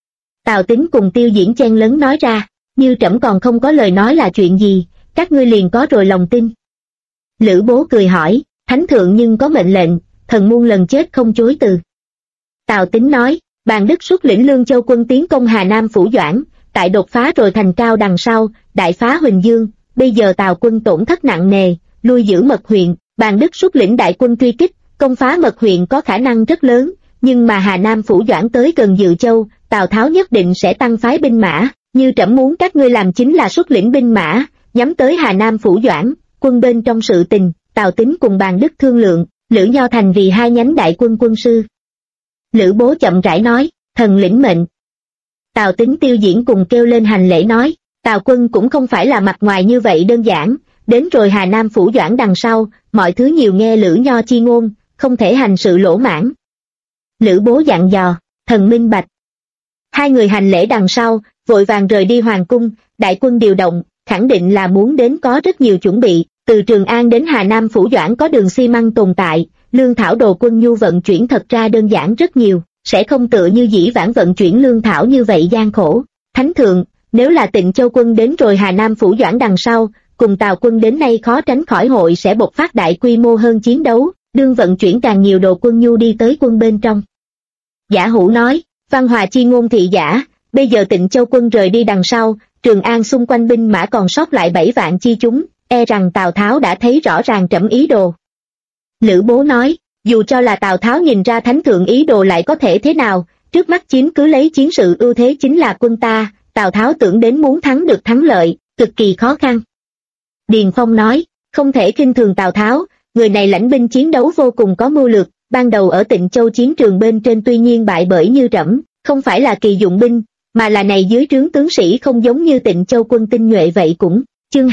Tào Tín cùng Tiêu Diễn chen lấn nói ra, như trẫm còn không có lời nói là chuyện gì, các ngươi liền có rồi lòng tin. Lữ Bố cười hỏi, thánh thượng nhưng có mệnh lệnh, thần muôn lần chết không chối từ. Tào Tín nói, Bàn Đức xuất lĩnh Lương Châu quân tiến công Hà Nam phủ Doãn, tại đột phá rồi thành cao đằng sau, đại phá Huỳnh Dương, bây giờ Tào quân tổn thất nặng nề, lui giữ Mật huyện, Bàn Đức xuất lĩnh đại quân truy kích, công phá Mật huyện có khả năng rất lớn, nhưng mà Hà Nam phủ Doãn tới gần Dự Châu, Tào Tháo nhất định sẽ tăng phái binh mã, như trẫm muốn các ngươi làm chính là xuất lĩnh binh mã, nhắm tới Hà Nam phủ Doãn, quân bên trong sự tình, Tào Tín cùng Bàn Đức thương lượng, Lữ Nho thành vì hai nhánh đại quân quân sư. Lữ Bố chậm rãi nói, thần lĩnh mệnh. Tào Tín Tiêu Diễn cùng kêu lên hành lễ nói, Tào quân cũng không phải là mặt ngoài như vậy đơn giản, đến rồi Hà Nam phủ Doãn đằng sau, mọi thứ nhiều nghe Lữ Nho chi ngôn, không thể hành sự lỗ mãn. Lữ Bố dặn dò, thần minh bạch. Hai người hành lễ đằng sau, vội vàng rời đi hoàng cung, đại quân điều động, khẳng định là muốn đến có rất nhiều chuẩn bị, từ Trường An đến Hà Nam phủ Doãn có đường xi măng tồn tại, lương thảo đồ quân nhu vận chuyển thật ra đơn giản rất nhiều, sẽ không tựa như dĩ vãng vận chuyển lương thảo như vậy gian khổ. Thánh thượng, nếu là Tịnh Châu quân đến rồi Hà Nam phủ Doãn đằng sau, cùng Tào quân đến nay khó tránh khỏi hội sẽ bộc phát đại quy mô hơn chiến đấu, đương vận chuyển càng nhiều đồ quân nhu đi tới quân bên trong. Giả Hữu nói, văn hòa chi ngôn thị giả, bây giờ Tịnh Châu quân rời đi đằng sau, Trường An xung quanh binh mã còn sót lại 7 vạn chi chúng, e rằng Tào Tháo đã thấy rõ ràng trẫm ý đồ. Lữ Bố nói, dù cho là Tào Tháo nhìn ra thánh thượng ý đồ lại có thể thế nào, trước mắt chiếm cứ lấy chiến sự ưu thế chính là quân ta, Tào Tháo tưởng đến muốn thắng được thắng lợi, cực kỳ khó khăn. Điền Phong nói, không thể khinh thường Tào Tháo, người này lãnh binh chiến đấu vô cùng có mưu lược, ban đầu ở Tịnh Châu chiến trường bên trên tuy nhiên bại bởi như trẫm, không phải là kỳ dụng binh, mà là này dưới trướng tướng sĩ không giống như Tịnh Châu quân tinh nhuệ vậy cũng. Chương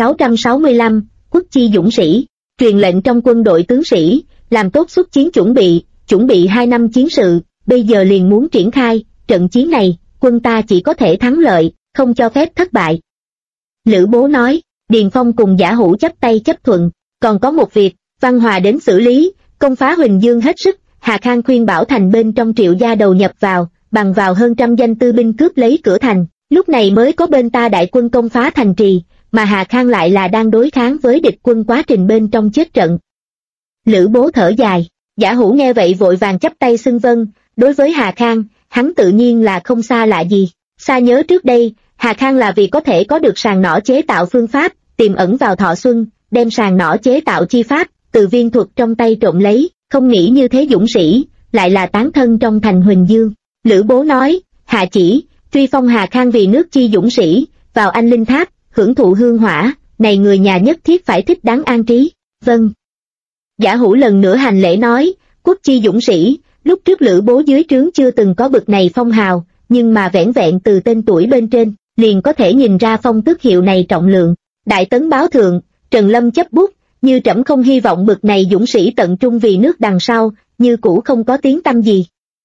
2665, Quốc chi dũng sĩ, truyền lệnh trong quân đội tướng sĩ, làm tốt xuất chiến chuẩn bị 2 năm chiến sự, bây giờ liền muốn triển khai, trận chiến này, quân ta chỉ có thể thắng lợi, không cho phép thất bại. Lữ Bố nói, Điền Phong cùng Giả Hữu chắp tay chấp thuận, còn có một việc, Văn Hòa đến xử lý, công phá Huỳnh Dương hết sức, Hà Khang khuyên bảo thành bên trong Triệu gia đầu nhập vào, bằng vào hơn trăm danh tư binh cướp lấy cửa thành, lúc này mới có bên ta đại quân công phá thành trì, mà Hà Khang lại là đang đối kháng với địch quân quá trình bên trong chết trận. Lữ Bố thở dài, Giả Hữu nghe vậy vội vàng chắp tay xưng vâng, đối với Hà Khang, hắn tự nhiên là không xa lạ gì, xa nhớ trước đây, Hà Khang là vì có thể có được sàng nỏ chế tạo phương pháp, tiềm ẩn vào Thọ Xuân, đem sàng nỏ chế tạo chi pháp, từ viên thuật trong tay trộm lấy, không nghĩ như thế dũng sĩ, lại là tán thân trong thành Huỳnh Dương. Lữ Bố nói, hạ chỉ, truy phong Hà Khang vì nước chi dũng sĩ, vào Anh Linh Tháp, hưởng thụ hương hỏa, này người nhà nhất thiết phải thích đáng an trí. Vâng. Giả Hữu lần nữa hành lễ nói, quốc chi dũng sĩ, lúc trước Lữ Bố dưới trướng chưa từng có bực này phong hào, nhưng mà vẻn vẹn từ tên tuổi bên trên, liền có thể nhìn ra phong tước hiệu này trọng lượng. Đại Tấn báo thượng, Trần Lâm chấp bút, như trẫm không hy vọng bực này dũng sĩ tận trung vì nước đằng sau, như cũ không có tiếng tăm gì.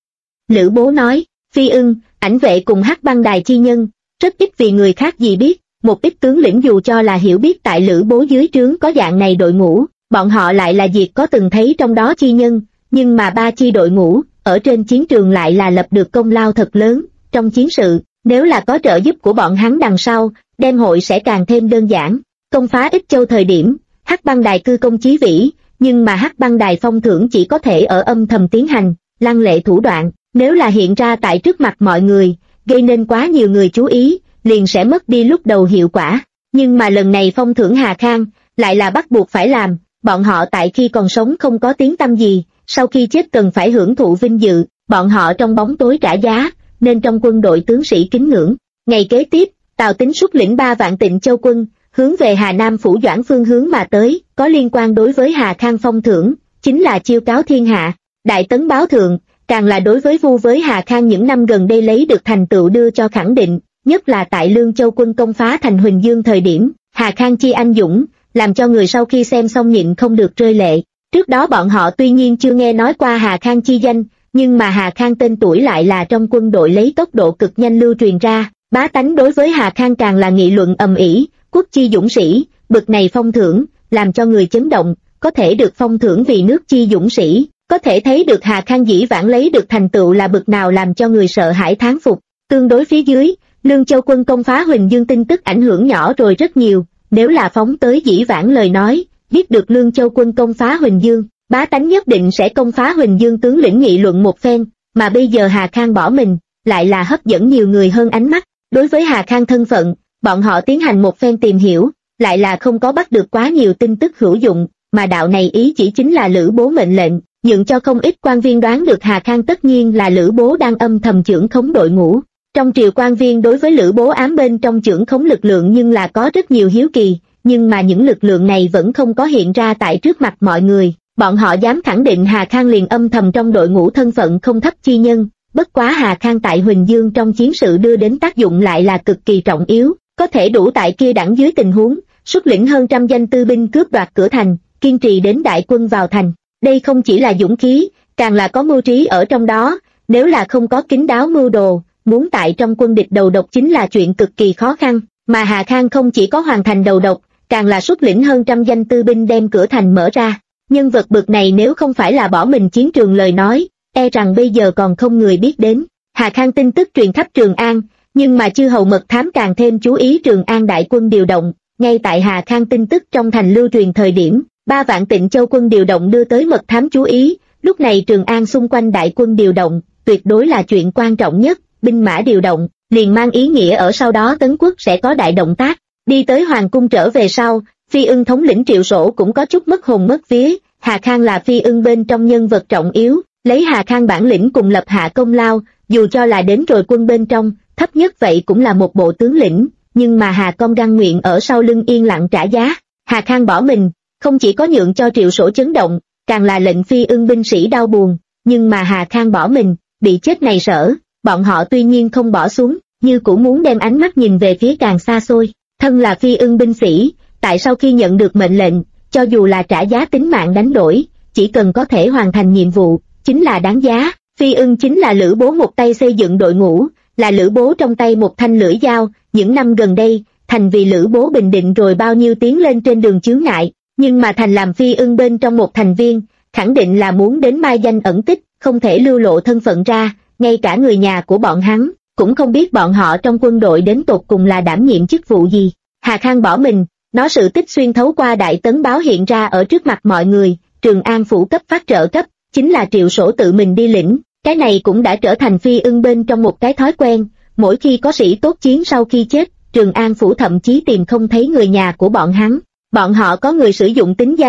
Lữ Bố nói, Phi Ưng, ảnh vệ cùng Hắc Băng Đài chi nhân, rất ít vì người khác gì biết, một ít tướng lĩnh dù cho là hiểu biết tại Lữ Bố dưới trướng có dạng này đội ngũ, bọn họ lại là việc có từng thấy trong đó chi nhân, nhưng mà ba chi đội ngũ, ở trên chiến trường lại là lập được công lao thật lớn, trong chiến sự, nếu là có trợ giúp của bọn hắn đằng sau, đem hội sẽ càng thêm đơn giản. Công phá Ích Châu thời điểm, Hắc Băng Đài cư công chí vĩ, nhưng mà Hắc Băng Đài phong thưởng chỉ có thể ở âm thầm tiến hành, lăng lệ thủ đoạn, nếu là hiện ra tại trước mặt mọi người, gây nên quá nhiều người chú ý, liền sẽ mất đi lúc đầu hiệu quả. Nhưng mà lần này phong thưởng Hà Khang, lại là bắt buộc phải làm, bọn họ tại khi còn sống không có tiếng tăm gì, sau khi chết cần phải hưởng thụ vinh dự, bọn họ trong bóng tối trả giá, nên trong quân đội tướng sĩ kính ngưỡng. Ngày kế tiếp, Tào Tín xuất lĩnh 3 vạn Tịnh Châu quân, hướng về Hà Nam phủ Doãn phương hướng mà tới, có liên quan đối với Hà Khang phong thưởng, chính là chiêu cáo thiên hạ. Đại Tấn báo thượng, càng là đối với vu với Hà Khang những năm gần đây lấy được thành tựu đưa cho khẳng định, nhất là tại Lương Châu quân công phá thành Huỳnh Dương thời điểm, Hà Khang chi anh dũng, làm cho người sau khi xem xong nhịn không được rơi lệ. Trước đó bọn họ tuy nhiên chưa nghe nói qua Hà Khang chi danh, nhưng mà Hà Khang tên tuổi lại là trong quân đội lấy tốc độ cực nhanh lưu truyền ra, bá tánh đối với Hà Khang càng là nghị luận ầm ĩ, quốc chi dũng sĩ, bực này phong thưởng, làm cho người chấn động, có thể được phong thưởng vì nước chi dũng sĩ, có thể thấy được Hà Khang dĩ vãng lấy được thành tựu là bực nào làm cho người sợ hãi thán phục. Tương đối phía dưới, Lương Châu quân công phá Huỳnh Dương tin tức ảnh hưởng nhỏ rồi rất nhiều, nếu là phóng tới dĩ vãng lời nói, biết được Lương Châu quân công phá Huỳnh Dương, bá tánh nhất định sẽ công phá Huỳnh Dương tướng lĩnh nghị luận một phen, mà bây giờ Hà Khang bỏ mình, lại là hấp dẫn nhiều người hơn ánh mắt. Đối với Hà Khang thân phận, bọn họ tiến hành một phen tìm hiểu, lại là không có bắt được quá nhiều tin tức hữu dụng, mà đạo này ý chỉ chính là Lữ Bố mệnh lệnh, nhượng cho không ít quan viên đoán được Hà Khang tất nhiên là Lữ Bố đang âm thầm chưởng khống đội ngũ. Trong triều quan viên đối với Lữ Bố ám bên trong chưởng khống lực lượng nhưng là có rất nhiều hiếu kỳ, nhưng mà những lực lượng này vẫn không có hiện ra tại trước mặt mọi người. Bọn họ dám khẳng định Hà Khang liền âm thầm trong đội ngũ thân phận không thấp chi nhân, bất quá Hà Khang tại Huỳnh Dương trong chiến sự đưa đến tác dụng lại là cực kỳ trọng yếu, có thể đủ tại kia đẳng dưới tình huống, xuất lĩnh hơn trăm danh tư binh cướp đoạt cửa thành, kiên trì đến đại quân vào thành. Đây không chỉ là dũng khí, càng là có mưu trí ở trong đó, nếu là không có kín đáo mưu đồ, muốn tại trong quân địch đầu độc chính là chuyện cực kỳ khó khăn, mà Hà Khang không chỉ có hoàn thành đầu độc, càng là xuất lĩnh hơn trăm danh tư binh đem cửa thành mở ra. Nhân vật bực này nếu không phải là bỏ mình chiến trường lời nói, e rằng bây giờ còn không người biết đến. Hà Khang tin tức truyền khắp Trường An, nhưng mà chư hầu mật thám càng thêm chú ý Trường An đại quân điều động, ngay tại Hà Khang tin tức trong thành lưu truyền thời điểm, 3 vạn Tịnh Châu quân điều động đưa tới mật thám chú ý, lúc này Trường An xung quanh đại quân điều động, tuyệt đối là chuyện quan trọng nhất, binh mã điều động, liền mang ý nghĩa ở sau đó Tấn quốc sẽ có đại động tác. Đi tới Hoàng cung trở về sau, Phi Ưng thống lĩnh Triệu Sổ cũng có chút mất hồn mất vía, Hà Khang là Phi Ưng bên trong nhân vật trọng yếu, lấy Hà Khang bản lĩnh cùng lập hạ công lao, dù cho là đến rồi quân bên trong, thấp nhất vậy cũng là một bộ tướng lĩnh, nhưng mà Hà Công Đăng nguyện ở sau lưng yên lặng trả giá. Hà Khang bỏ mình, không chỉ có nhượng cho Triệu Sổ chấn động, càng là lệnh Phi Ưng binh sĩ đau buồn, nhưng mà Hà Khang bỏ mình, bị chết này sở, bọn họ tuy nhiên không bỏ xuống, như cũng muốn đem ánh mắt nhìn về phía càng xa xôi. Thân là Phi Ưng binh sĩ, tại sau khi nhận được mệnh lệnh, cho dù là trả giá tính mạng đánh đổi, chỉ cần có thể hoàn thành nhiệm vụ, chính là đáng giá. Phi Ưng chính là Lữ Bố một tay xây dựng đội ngũ, là Lữ Bố trong tay một thanh lưỡi dao, những năm gần đây, thành vì Lữ Bố bình định rồi bao nhiêu tiến lên trên đường chướng ngại, nhưng mà thành làm Phi Ưng bên trong một thành viên, khẳng định là muốn đến mai danh ẩn tích, không thể lưu lộ thân phận ra, ngay cả người nhà của bọn hắn, cũng không biết bọn họ trong quân đội đến tột cùng là đảm nhiệm chức vụ gì. Hà Khang bỏ mình, nó sự tích xuyên thấu qua Đại Tấn báo hiện ra ở trước mặt mọi người, Trường An phủ cấp phát trợ cấp, chính là Triệu Sổ tự mình đi lĩnh, cái này cũng đã trở thành Phi Ưng bên trong một cái thói quen, mỗi khi có sĩ tốt chiến sau khi chết, Trường An phủ thậm chí tìm không thấy người nhà của bọn hắn, bọn họ có người sử dụng tính danh,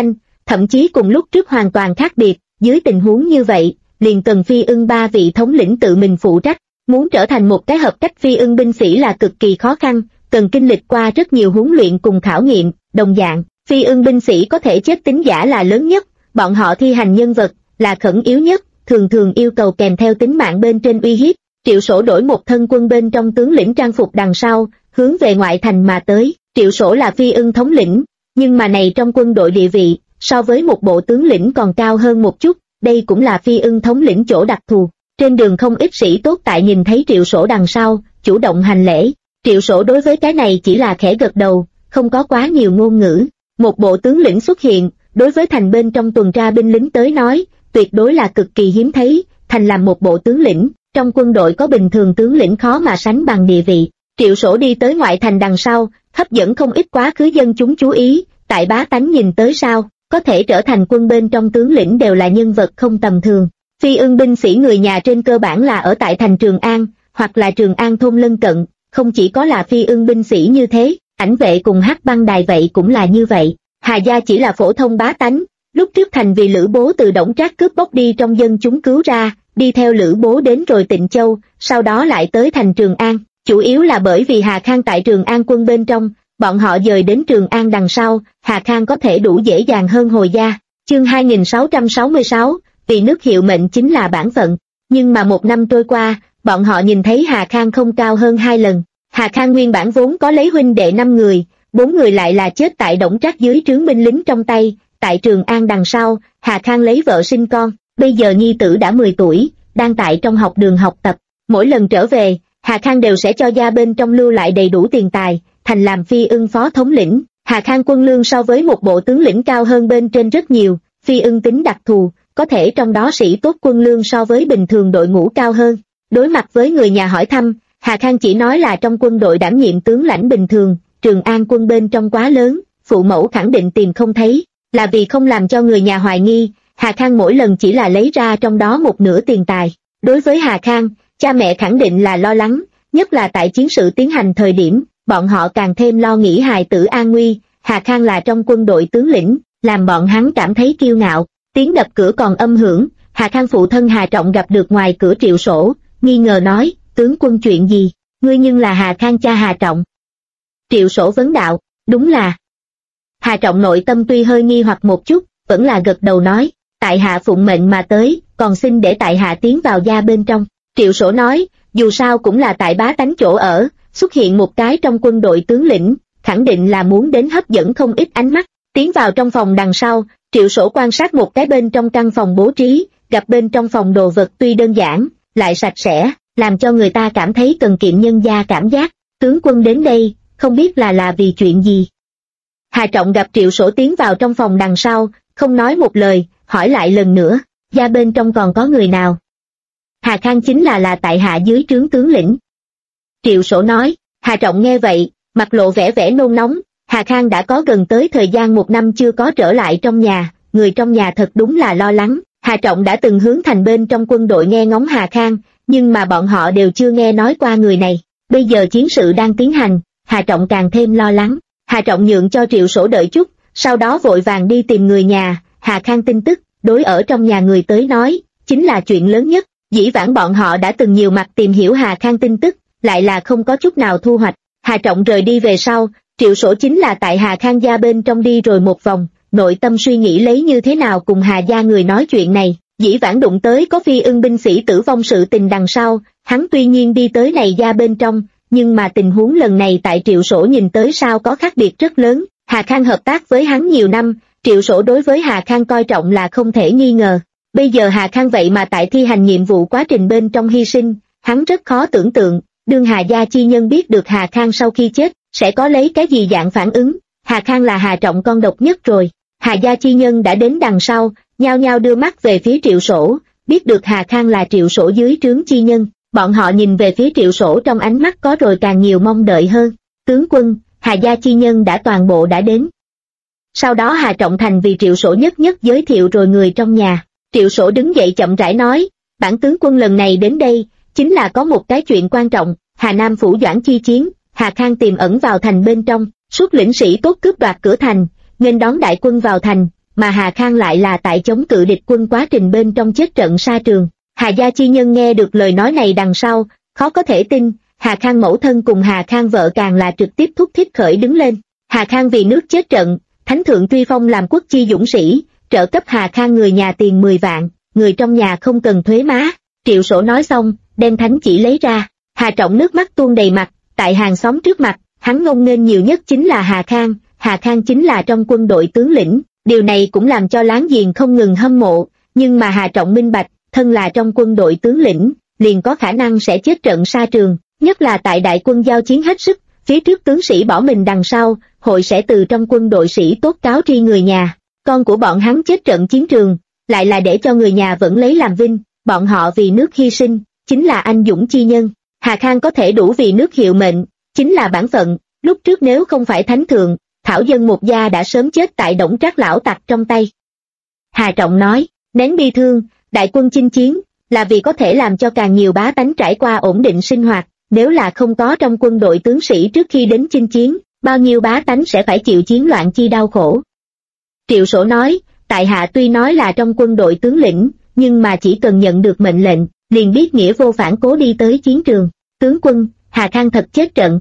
thậm chí cùng lúc trước hoàn toàn khác biệt. Dưới tình huống như vậy, liền cần Phi Ưng ba vị thống lĩnh tự mình phụ trách. Muốn trở thành một cái hợp cách Phi Ưng binh sĩ là cực kỳ khó khăn, cần kinh lịch qua rất nhiều huấn luyện cùng khảo nghiệm. Đồng dạng, Phi Ưng binh sĩ có thể chết tính giả là lớn nhất, bọn họ thi hành nhân vật là khẩn yếu nhất, thường thường yêu cầu kèm theo tính mạng bên trên uy hiếp. Triệu Sổ đổi một thân quân bên trong tướng lĩnh trang phục đằng sau, hướng về ngoại thành mà tới. Triệu Sổ là Phi Ưng thống lĩnh, nhưng mà này trong quân đội địa vị, so với một bộ tướng lĩnh còn cao hơn một chút, đây cũng là Phi Ưng thống lĩnh chỗ đặc thù. Trên đường không ít sĩ tốt tại nhìn thấy Triệu Sổ đằng sau, chủ động hành lễ. Triệu Sổ đối với cái này chỉ là khẽ gật đầu, không có quá nhiều ngôn ngữ. Một bộ tướng lĩnh xuất hiện, đối với thành bên trong tuần tra binh lính tới nói, tuyệt đối là cực kỳ hiếm thấy. Thành làm một bộ tướng lĩnh, trong quân đội có bình thường tướng lĩnh khó mà sánh bằng địa vị. Triệu Sổ đi tới ngoại thành đằng sau, hấp dẫn không ít quá khứ dân chúng chú ý. Tại bá tánh nhìn tới sao, có thể trở thành quân bên trong tướng lĩnh đều là nhân vật không tầm thường. Phi Ưng binh sĩ người nhà trên cơ bản là ở tại thành Trường An, hoặc là Trường An thôn lân cận. Không chỉ có là Phi Ưng binh sĩ như thế, Ảnh vệ cùng Hắc băng đài vậy cũng là như vậy. Hà gia chỉ là phổ thông bá tánh, lúc trước thành vì Lữ Bố từ Đổng Trác cướp bóc đi trong dân chúng cứu ra, đi theo Lữ Bố đến rồi Tịnh Châu, sau đó lại tới thành Trường An. Chủ yếu là bởi vì Hà Khang tại Trường An quân bên trong, bọn họ dời đến Trường An đằng sau, Hà Khang có thể đủ dễ dàng hơn hồi gia. Chương 2666, vì nước hiệu mệnh chính là bản phận. Nhưng mà một năm trôi qua, bọn họ nhìn thấy Hà Khang không cao hơn 2 lần. Hà Khang nguyên bản vốn có lấy huynh đệ 5 người, 4 người lại là chết tại Đổng Trác dưới trướng binh lính trong tay. Tại Trường An đằng sau, Hà Khang lấy vợ sinh con, bây giờ nhi tử đã 10 tuổi, đang tại trong học đường học tập. Mỗi lần trở về, Hà Khang đều sẽ cho gia bên trong lưu lại đầy đủ tiền tài, thành làm Phi Ưng phó thống lĩnh. Hà Khang quân lương so với một bộ tướng lĩnh cao hơn bên trên rất nhiều. Phi Ưng tính đặc thù, có thể trong đó sĩ tốt quân lương so với bình thường đội ngũ cao hơn. Đối mặt với người nhà hỏi thăm, Hà Khang chỉ nói là trong quân đội đảm nhiệm tướng lãnh bình thường, Trường An quân bên trong quá lớn, phụ mẫu khẳng định tìm không thấy. Là vì không làm cho người nhà hoài nghi, Hà Khang mỗi lần chỉ là lấy ra trong đó một nửa tiền tài. Đối với Hà Khang, cha mẹ khẳng định là lo lắng, nhất là tại chiến sự tiến hành thời điểm, bọn họ càng thêm lo nghĩ hài tử an nguy. Hà Khang là trong quân đội tướng lĩnh, làm bọn hắn cảm thấy kiêu ngạo. Tiếng đập cửa còn âm hưởng, Hà Khang phụ thân Hà Trọng gặp được ngoài cửa Triệu Sổ, nghi ngờ nói, tướng quân chuyện gì, ngươi nhưng là Hà Khang cha Hà Trọng. Triệu Sổ vấn đạo, đúng là. Hà Trọng nội tâm tuy hơi nghi hoặc một chút, vẫn là gật đầu nói, tại hạ phụng mệnh mà tới, còn xin để tại hạ tiến vào gia bên trong. Triệu Sổ nói, dù sao cũng là tại bá tánh chỗ ở, xuất hiện một cái trong quân đội tướng lĩnh, khẳng định là muốn đến hấp dẫn không ít ánh mắt. Tiến vào trong phòng đằng sau, Triệu Sổ quan sát một cái bên trong căn phòng bố trí, gặp bên trong phòng đồ vật tuy đơn giản, lại sạch sẽ, làm cho người ta cảm thấy cần kiệm nhân gia cảm giác. Tướng quân đến đây, không biết là vì chuyện gì. Hà Trọng gặp Triệu Sổ tiến vào trong phòng đằng sau, không nói một lời, hỏi lại lần nữa, gia bên trong còn có người nào? Hà Khang chính là tại hạ dưới trướng tướng lĩnh. Triệu Sổ nói. Hà Trọng nghe vậy, mặt lộ vẻ nôn nóng. Hà Khang đã có gần tới thời gian 1 năm chưa có trở lại trong nhà, người trong nhà thật đúng là lo lắng. Hà Trọng đã từng hướng thành bên trong quân đội nghe ngóng Hà Khang, nhưng mà bọn họ đều chưa nghe nói qua người này. Bây giờ chiến sự đang tiến hành, Hà Trọng càng thêm lo lắng. Hà Trọng nhượng cho Triệu Sổ đợi chút, sau đó vội vàng đi tìm người nhà. Hà Khang tin tức, đối ở trong nhà người tới nói, chính là chuyện lớn nhất. Dĩ vãng bọn họ đã từng nhiều mặt tìm hiểu Hà Khang tin tức, lại là không có chút nào thu hoạch. Hà Trọng rời đi về sau, Triệu Sổ chính là tại Hà Khang gia bên trong đi rồi một vòng, nội tâm suy nghĩ lấy như thế nào cùng Hà gia người nói chuyện này. Dĩ vãng đụng tới có Phi Ưng binh sĩ tử vong sự tình đằng sau, hắn tuy nhiên đi tới này gia bên trong, nhưng mà tình huống lần này tại Triệu Sổ nhìn tới sao có khác biệt rất lớn. Hà Khang hợp tác với hắn nhiều năm, Triệu Sổ đối với Hà Khang coi trọng là không thể nghi ngờ. Bây giờ Hà Khang vậy mà tại thi hành nhiệm vụ quá trình bên trong hy sinh, hắn rất khó tưởng tượng, đương Hà gia chi nhân biết được Hà Khang sau khi chết, sẽ có lấy cái gì dạng phản ứng. Hà Khang là Hà Trọng con độc nhất rồi. Hà gia chi nhân đã đến đằng sau, nhao nhao đưa mắt về phía Triệu Sổ, biết được Hà Khang là Triệu Sổ dưới trướng chi nhân, bọn họ nhìn về phía Triệu Sổ trong ánh mắt có rồi càng nhiều mong đợi hơn. Tướng quân, Hà gia chi nhân đã toàn bộ đã đến. Sau đó Hà Trọng thành vì Triệu Sổ nhất giới thiệu rồi người trong nhà. Triệu Sổ đứng dậy chậm rãi nói, bản tướng quân lần này đến đây, chính là có một cái chuyện quan trọng. Hà Nam phủ Doãn chi chiến, Hà Khang tiềm ẩn vào thành bên trong, xuất lĩnh sĩ tốt cướp đoạt cửa thành, nghênh đón đại quân vào thành, mà Hà Khang lại là tại chống cự địch quân quá trình bên trong chết trận sa trường. Hà gia chi nhân nghe được lời nói này đằng sau, khó có thể tin, Hà Khang mẫu thân cùng Hà Khang vợ càng là trực tiếp thúc thiết khởi đứng lên. Hà Khang vì nước chết trận, thánh thượng truy phong làm quốc chi dũng sĩ, trợ cấp Hà Khang người nhà tiền 10 vạn, người trong nhà không cần thuế má. Triệu Sổ nói xong, đem thánh chỉ lấy ra. Hà Trọng nước mắt tuôn đầy mặt, tại hàng xóm trước mặt, hắn ngông nghênh nhiều nhất chính là Hà Khang chính là trong quân đội tướng lĩnh, điều này cũng làm cho láng giềng không ngừng hâm mộ, nhưng mà Hà Trọng minh bạch, thân là trong quân đội tướng lĩnh, liền có khả năng sẽ chết trận sa trường, nhất là tại đại quân giao chiến hết sức, phía trước tướng sĩ bỏ mình đằng sau, hội sẽ từ trong quân đội sĩ tốt cáo tri người nhà, con của bọn hắn chết trận chiến trường, lại là để cho người nhà vẫn lấy làm vinh, bọn họ vì nước hy sinh, chính là anh dũng chi nhân. Hà Khang có thể đủ vì nước hiệu mệnh, chính là bản phận, lúc trước nếu không phải thánh thượng, thảo dân một gia đã sớm chết tại Đổng Trác lão tặc trong tay. Hà Trọng nói, nén bi thương, đại quân chinh chiến, là vì có thể làm cho càng nhiều bá tánh trải qua ổn định sinh hoạt, nếu là không có trong quân đội tướng sĩ trước khi đến chinh chiến, bao nhiêu bá tánh sẽ phải chịu chiến loạn chi đau khổ. Triệu Sổ nói, tại hạ tuy nói là trong quân đội tướng lĩnh, nhưng mà chỉ cần nhận được mệnh lệnh, liền biết nghĩa vô phản cố đi tới chiến trường. Tướng quân, Hà Khang thật chết trận.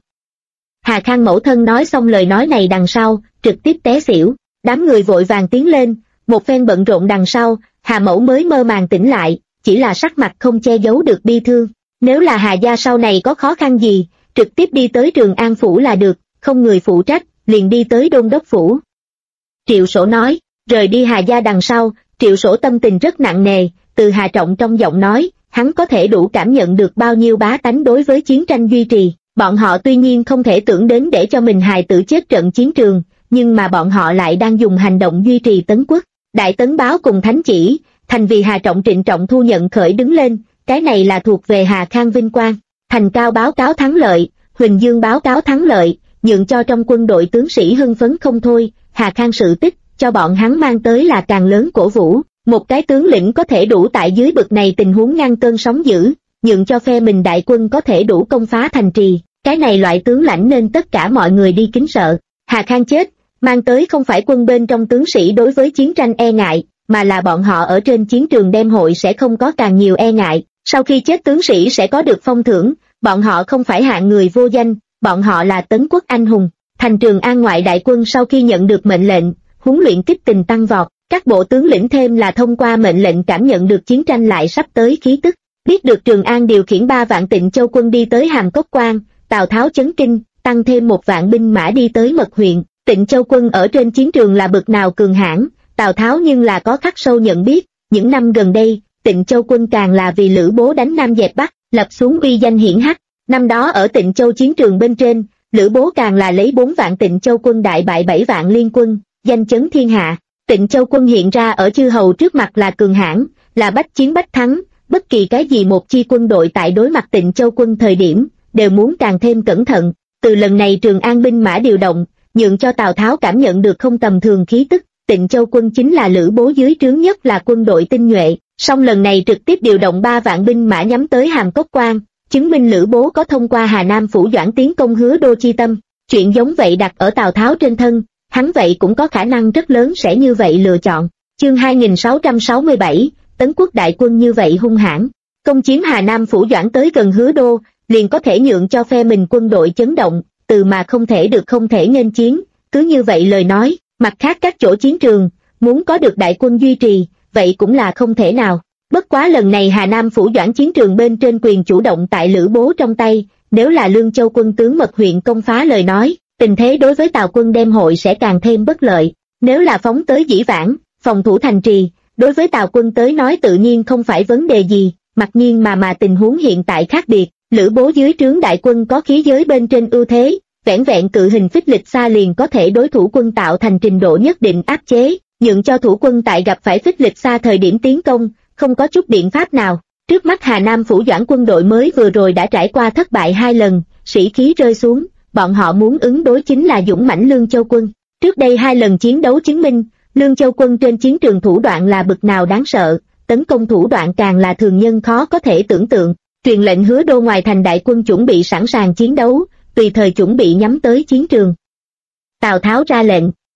Hà Khang mẫu thân nói xong lời nói này đằng sau, trực tiếp té xỉu, đám người vội vàng tiến lên, một phen bận rộn đằng sau, Hà mẫu mới mơ màng tỉnh lại, chỉ là sắc mặt không che giấu được bi thương. Nếu là Hà gia sau này có khó khăn gì, trực tiếp đi tới Trường An phủ là được, không người phụ trách, liền đi tới Đôn Đốc phủ. Triệu Sổ nói, rời đi Hà gia đằng sau, Triệu Sổ tâm tình rất nặng nề, từ Hà Trọng trong giọng nói, hắn có thể đủ cảm nhận được bao nhiêu bá tánh đối với chiến tranh duy trì. Bọn họ tuy nhiên không thể tưởng đến để cho mình hài tử chết trận chiến trường, nhưng mà bọn họ lại đang dùng hành động duy trì tấn quốc. Đại tấn báo cùng thánh chỉ, thành vì Hà Trọng trịnh trọng thu nhận khởi đứng lên, cái này là thuộc về Hà Khang vinh quang. Thành Cao báo cáo thắng lợi, Huỳnh Dương báo cáo thắng lợi, nhượng cho trong quân đội tướng sĩ hưng phấn không thôi. Hà Khang sự tích, cho bọn hắn mang tới là càng lớn cổ vũ. Một cái tướng lĩnh có thể đủ tại dưới bực này tình huống ngăn cơn sóng dữ, nhượng cho phe mình đại quân có thể đủ công phá thành trì, cái này loại tướng lãnh nên tất cả mọi người đi kính sợ. Hà Khang chết, mang tới không phải quân bên trong tướng sĩ đối với chiến tranh e ngại, mà là bọn họ ở trên chiến trường đem hội sẽ không có càng nhiều e ngại, sau khi chết tướng sĩ sẽ có được phong thưởng, bọn họ không phải hạng người vô danh, bọn họ là tấn quốc anh hùng. Thành Trường An ngoại đại quân sau khi nhận được mệnh lệnh, huấn luyện kích tình tăng vọt. Các bộ tướng lĩnh thêm là thông qua mệnh lệnh cảm nhận được chiến tranh lại sắp tới khí tức, biết được Trường An điều khiển 3 vạn Tịnh Châu quân đi tới Hàm Cốc Quan, Tào Tháo chấn kinh, tăng thêm 1 vạn binh mã đi tới Mật huyện. Tịnh Châu quân ở trên chiến trường là bực nào cường hãn, Tào Tháo nhưng là có khắc sâu nhận biết. Những năm gần đây, Tịnh Châu quân càng là vì Lữ Bố đánh Nam dẹp Bắc, lập xuống uy danh hiển hách. Năm đó ở Tịnh Châu chiến trường bên trên, Lữ Bố càng là lấy 4 vạn Tịnh Châu quân đại bại 7 vạn liên quân, danh chấn thiên hạ. Tịnh Châu quân hiện ra ở chư hầu trước mặt là cường hãn, là bách chiến bách thắng, bất kỳ cái gì một chi quân đội tại đối mặt Tịnh Châu quân thời điểm, đều muốn càng thêm cẩn thận. Từ lần này Trường An binh mã điều động, nhượng cho Tào Tháo cảm nhận được không tầm thường khí tức, Tịnh Châu quân chính là Lữ Bố dưới trướng nhất là quân đội tinh nhuệ, song lần này trực tiếp điều động 3 vạn binh mã nhắm tới Hàm Cốc Quan, chứng minh Lữ Bố có thông qua Hà Nam phủ Doãn tiến công Hứa Đô chi tâm. Chuyện giống vậy đặt ở Tào Tháo trên thân, hắn vậy cũng có khả năng rất lớn sẽ như vậy lựa chọn. Chương 2667, Tấn quốc đại quân như vậy hung hãn, công chiếm Hà Nam phủ Doãn tới gần Hứa Đô, liền có thể nhượng cho phe mình quân đội chấn động, từ mà không thể được không thể nghênh chiến, cứ như vậy lời nói, mặt khác các chỗ chiến trường, muốn có được đại quân duy trì, vậy cũng là không thể nào. Bất quá lần này Hà Nam phủ Doãn chiến trường bên trên quyền chủ động tại Lữ Bố trong tay, nếu là Lương Châu quân tướng Mật huyện công phá lời nói, tình thế đối với Tào quân đem hội sẽ càng thêm bất lợi. Nếu là phóng tới Dĩ Vãng, phòng thủ thành trì, đối với Tào quân tới nói tự nhiên không phải vấn đề gì, mặc nhiên mà tình huống hiện tại khác biệt. Lữ Bố dưới trướng đại quân có khí giới bên trên ưu thế, vẻn vẹn cự hình phích lịch xa liền có thể đối thủ quân tạo thành trình độ nhất định áp chế, nhượng cho thủ quân tại gặp phải phích lịch xa thời điểm tiến công, không có chút biện pháp nào. Trước mắt Hà Nam phủ Doãn quân đội mới vừa rồi đã trải qua thất bại 2 lần, sĩ khí rơi xuống, bọn họ muốn ứng đối chính là dũng mãnh Lương Châu quân. Trước đây 2 lần chiến đấu chứng minh, Lương Châu quân trên chiến trường thủ đoạn là bực nào đáng sợ, tấn công thủ đoạn càng là thường nhân khó có thể tưởng tượng. Truyền lệnh Hứa Đô ngoài thành đại quân chuẩn bị sẵn sàng chiến đấu, tùy thời chuẩn bị nhắm tới chiến trường. Tào Tháo ra lệnh,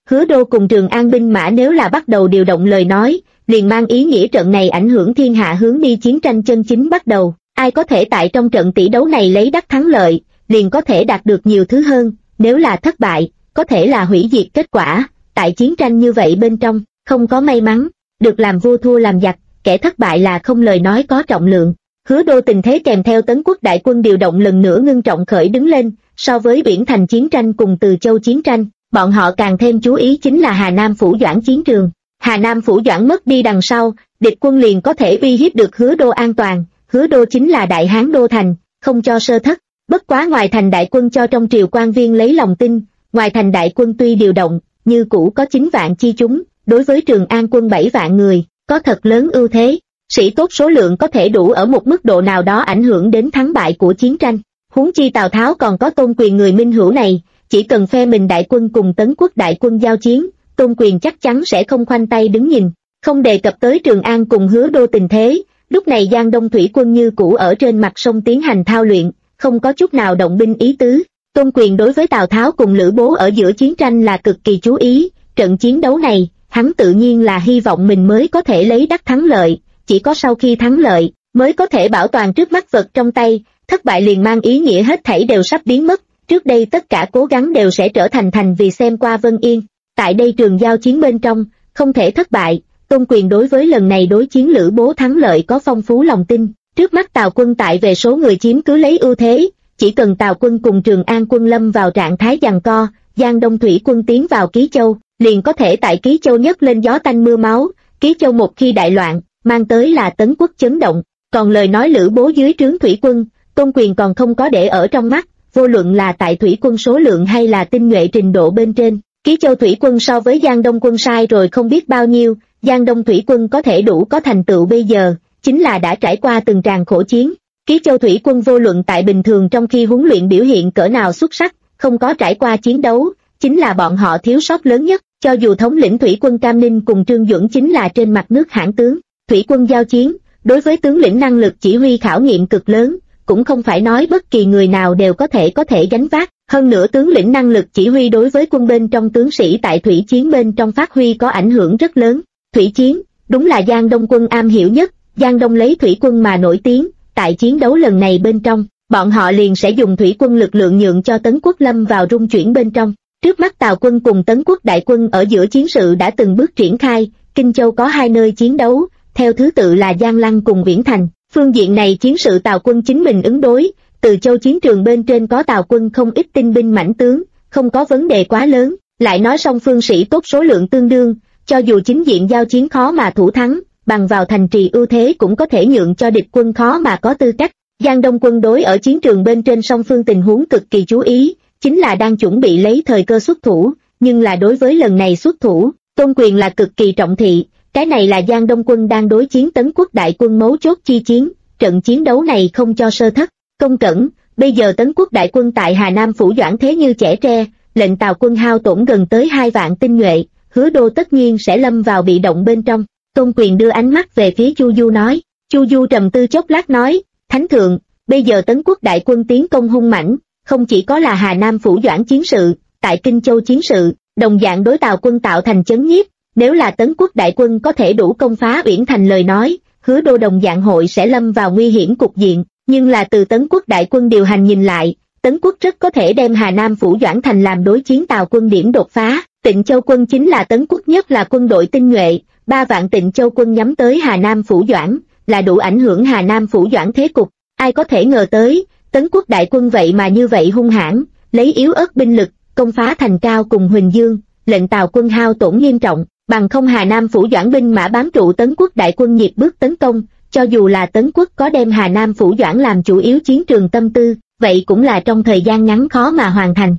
Hứa Đô cùng Trường An binh mã nếu là bắt đầu điều động lời nói, liền mang ý nghĩa trận này ảnh hưởng thiên hạ hướng đi chiến tranh chân chính bắt đầu. Ai có thể tại trong trận tỷ đấu này lấy đắc thắng lợi, liền có thể đạt được nhiều thứ hơn, nếu là thất bại, có thể là hủy diệt kết quả. Tại chiến tranh như vậy bên trong, không có may mắn, được làm vua thua làm giặc, kẻ thất bại là không lời nói có trọng lượng. Hứa Đô tình thế kèm theo Tấn quốc đại quân điều động lần nữa ngưng trọng khởi đứng lên, so với Uyển Thành chiến tranh cùng Từ Châu chiến tranh, bọn họ càng thêm chú ý chính là Hà Nam Phủ Doãn chiến trường. Hà Nam Phủ Doãn mất đi đằng sau, địch quân liền có thể uy hiếp được Hứa Đô an toàn. Hứa Đô chính là Đại Hán đô thành, không cho sơ thất. Bất quá ngoài thành đại quân cho trong triều quan viên lấy lòng tin, ngoài thành đại quân tuy điều động, như cũ có 9 vạn chi chúng, đối với Trường An quân 7 vạn người, có thật lớn ưu thế. Sĩ tốt số lượng có thể đủ ở một mức độ nào đó ảnh hưởng đến thắng bại của chiến tranh. Huống chi Tào Tháo còn có Tôn Quyền người minh hữu này, chỉ cần phe mình đại quân cùng Tấn quốc đại quân giao chiến, Tôn Quyền chắc chắn sẽ không khoanh tay đứng nhìn. Không đề cập tới Trường An cùng Hứa Đô tình thế, lúc này Giang Đông thủy quân như cũ ở trên mặt sông tiến hành thao luyện, không có chút nào động binh ý tứ. Tôn Quyền đối với Tào Tháo cùng Lữ Bố ở giữa chiến tranh là cực kỳ chú ý, trận chiến đấu này, hắn tự nhiên là hy vọng mình mới có thể lấy đắc thắng lợi, chỉ có sau khi thắng lợi, mới có thể bảo toàn trước mắt vật trong tay, thất bại liền mang ý nghĩa hết thảy đều sắp biến mất, trước đây tất cả cố gắng đều sẽ trở thành vì xem qua Vân Yên. Tại đây trường giao chiến bên trong, không thể thất bại, Tôn Quyền đối với lần này đối chiến Lữ Bố thắng lợi có phong phú lòng tin. Trước mắt Tào quân tại về số người chiếm cứ lấy ưu thế, chỉ cần Tào quân cùng Trường An quân lâm vào trạng thái giằng co, Giang Đông thủy quân tiến vào Ký Châu, liền có thể tại Ký Châu nhấc lên gió tanh mưa máu. Ký Châu một khi đại loạn, mang tới là Tấn quốc chấn động. Còn lời nói Lữ Bố dưới trướng thủy quân, Tôn Quyền còn không có để ở trong mắt, vô luận là tại thủy quân số lượng hay là tinh nhuệ trình độ bên trên. Ký Châu thủy quân so với Giang Đông quân sai rồi không biết bao nhiêu, Giang Đông thủy quân có thể đủ có thành tựu bây giờ, chính là đã trải qua từng tràng khổ chiến. Ký Châu thủy quân vô luận tại bình thường trong khi huấn luyện biểu hiện cỡ nào xuất sắc, không có trải qua chiến đấu, chính là bọn họ thiếu sót lớn nhất. Cho dù thống lĩnh thủy quân Cam Ninh cùng Trương Duẩn chính là trên mặt nước hãn tướng, thủy quân giao chiến, đối với tướng lĩnh năng lực chỉ huy khảo nghiệm cực lớn, cũng không phải nói bất kỳ người nào đều có thể gánh vác. Hơn nữa tướng lĩnh năng lực chỉ huy đối với quân bên trong tướng sĩ tại thủy chiến bên trong phát huy có ảnh hưởng rất lớn. Thủy chiến, đúng là Giang Đông quân am hiểu nhất, Giang Đông lấy thủy quân mà nổi tiếng, tại chiến đấu lần này bên trong, bọn họ liền sẽ dùng thủy quân lực lượng nhượng cho Tấn quốc lâm vào rung chuyển bên trong. Trước mắt Tào quân cùng Tấn quốc đại quân ở giữa chiến sự đã từng bước triển khai, Kinh Châu có 2 nơi chiến đấu, theo thứ tự là Giang Lăng cùng Uyển Thành. Phương diện này chiến sự Tào quân chính mình ứng đối, Từ Châu chiến trường bên trên có Tào quân không ít tinh binh mãnh tướng, không có vấn đề quá lớn, lại nói song phương sĩ tốt số lượng tương đương, cho dù chính diện giao chiến khó mà thủ thắng, bằng vào thành trì ưu thế cũng có thể nhượng cho địch quân khó mà có tư cách. Giang Đông quân đối ở chiến trường bên trên song phương tình huống cực kỳ chú ý, chính là đang chuẩn bị lấy thời cơ xuất thủ, nhưng là đối với lần này xuất thủ, Tôn Quyền là cực kỳ trọng thị, cái này là Giang Đông quân đang đối chiến Tấn quốc đại quân mấu chốt chi chiến, trận chiến đấu này không cho sơ thất. Công cẩn, bây giờ Tấn quốc đại quân tại Hà Nam Phủ Doãn thế như chẻ tre, lệnh Tào quân hao tổn gần tới 2 vạn tinh nhuệ, Hứa Đô tất nhiên sẽ lâm vào bị động bên trong. Tôn Quyền đưa ánh mắt về phía Chu Du nói, Chu Du trầm tư chốc lát nói, Thánh thượng, bây giờ Tấn quốc đại quân tiến công hung mãnh, không chỉ có là Hà Nam Phủ Doãn chiến sự, tại Kinh Châu chiến sự, đồng dạng đối Tào quân tạo thành chấn nhiếp, nếu là Tấn quốc đại quân có thể đủ công phá Uyển Thành lời nói, Hứa Đô đồng dạng hội sẽ lâm vào nguy hiểm cục diện, nhưng là từ Tấn quốc đại quân điều hành nhìn lại, Tấn quốc rất có thể đem Hà Nam Phủ Doãn thành làm đối chiến Tào quân điểm đột phá. Tịnh Châu quân chính là Tấn quốc nhất là quân đội tinh nhuệ, 3 vạn Tịnh Châu quân nhắm tới Hà Nam Phủ Doãn, là đủ ảnh hưởng Hà Nam Phủ Doãn thế cục. Ai có thể ngờ tới, Tấn quốc đại quân vậy mà như vậy hung hãn, lấy yếu ớt binh lực, công phá Thành Cao cùng Huỳnh Dương, lệnh Tào quân hao tổn nghiêm trọng, bằng không Hà Nam Phủ Doãn binh mã bám trụ Tấn quốc đại quân nhịp bước tấn công, cho dù là Tấn quốc có đem Hà Nam Phủ Doãn làm chủ yếu chiến trường tâm tư, vậy cũng là trong thời gian ngắn khó mà hoàn thành.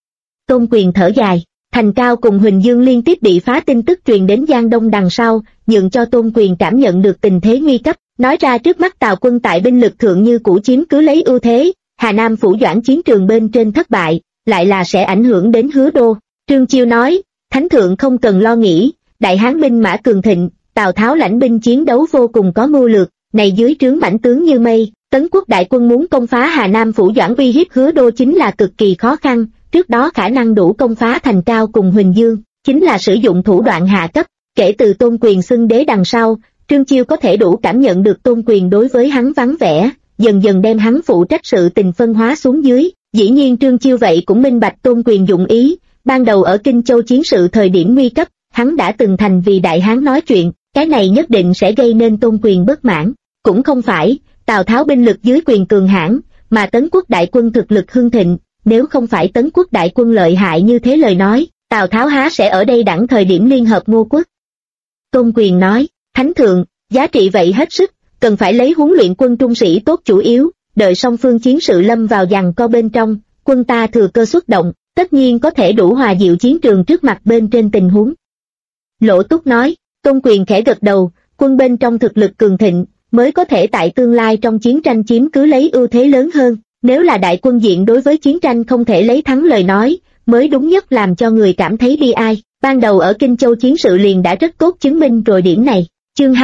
Tôn Quyền thở dài. Thành Cao cùng Huỳnh Dương liên tiếp bị phá tin tức truyền đến Giang Đông đằng sau, nhượng cho Tôn Quyền cảm nhận được tình thế nguy cấp, nói ra trước mắt Tào quân tại binh lực thượng như cũ chiếm cứ lấy ưu thế, Hà Nam Phủ Doãn chiến trường bên trên thất bại, lại là sẽ ảnh hưởng đến Hứa Đô. Trương Chiêu nói, Thánh thượng không cần lo nghĩ, đại hán binh mã cường thịnh, Tào Tháo lãnh binh chiến đấu vô cùng có mưu lược, này dưới trướng mãnh tướng như mây, Tấn quốc đại quân muốn công phá Hà Nam Phủ Doãn uy hiếp Hứa Đô chính là cực kỳ khó khăn. Trước đó khả năng đủ công phá Thành Cao cùng Huỳnh Dương, chính là sử dụng thủ đoạn hạ cấp. Kể từ tôn quyền xưng đế đằng sau, Trương Chiêu có thể đủ cảm nhận được tôn quyền đối với hắn vắng vẻ, dần dần đem hắn phụ trách sự tình phân hóa xuống dưới. Dĩ nhiên Trương Chiêu vậy cũng minh bạch tôn quyền dụng ý, ban đầu ở Kinh Châu chiến sự thời điểm nguy cấp, hắn đã từng thành vì đại hán nói chuyện, cái này nhất định sẽ gây nên tôn quyền bất mãn. Cũng không phải, Tào Tháo binh lực dưới quyền cường hãn, mà Tấn quốc đại quân thực lực hưng thịnh, nếu không phải Tấn quốc đại quân lợi hại như thế lời nói, Tào Tháo há sẽ ở đây đẳng thời điểm liên hợp Ngô quốc. Tôn quyền nói, Thánh thượng, giá trị vậy hết sức, cần phải lấy huấn luyện quân trung sĩ tốt chủ yếu, đợi song phương chiến sự lâm vào giằng co bên trong, quân ta thừa cơ xuất động, tất nhiên có thể đủ hòa dịu chiến trường trước mặt bên trên tình huống. Lỗ Túc nói, Tôn quyền khẽ gật đầu, quân bên trong thực lực cường thịnh, mới có thể tại tương lai trong chiến tranh chiếm cứ lấy ưu thế lớn hơn, nếu là đại quân diện đối với chiến tranh không thể lấy thắng lời nói, mới đúng nhất làm cho người cảm thấy bi ai. Ban đầu ở Kinh Châu chiến sự liền đã rất tốt chứng minh rồi điểm này. Chương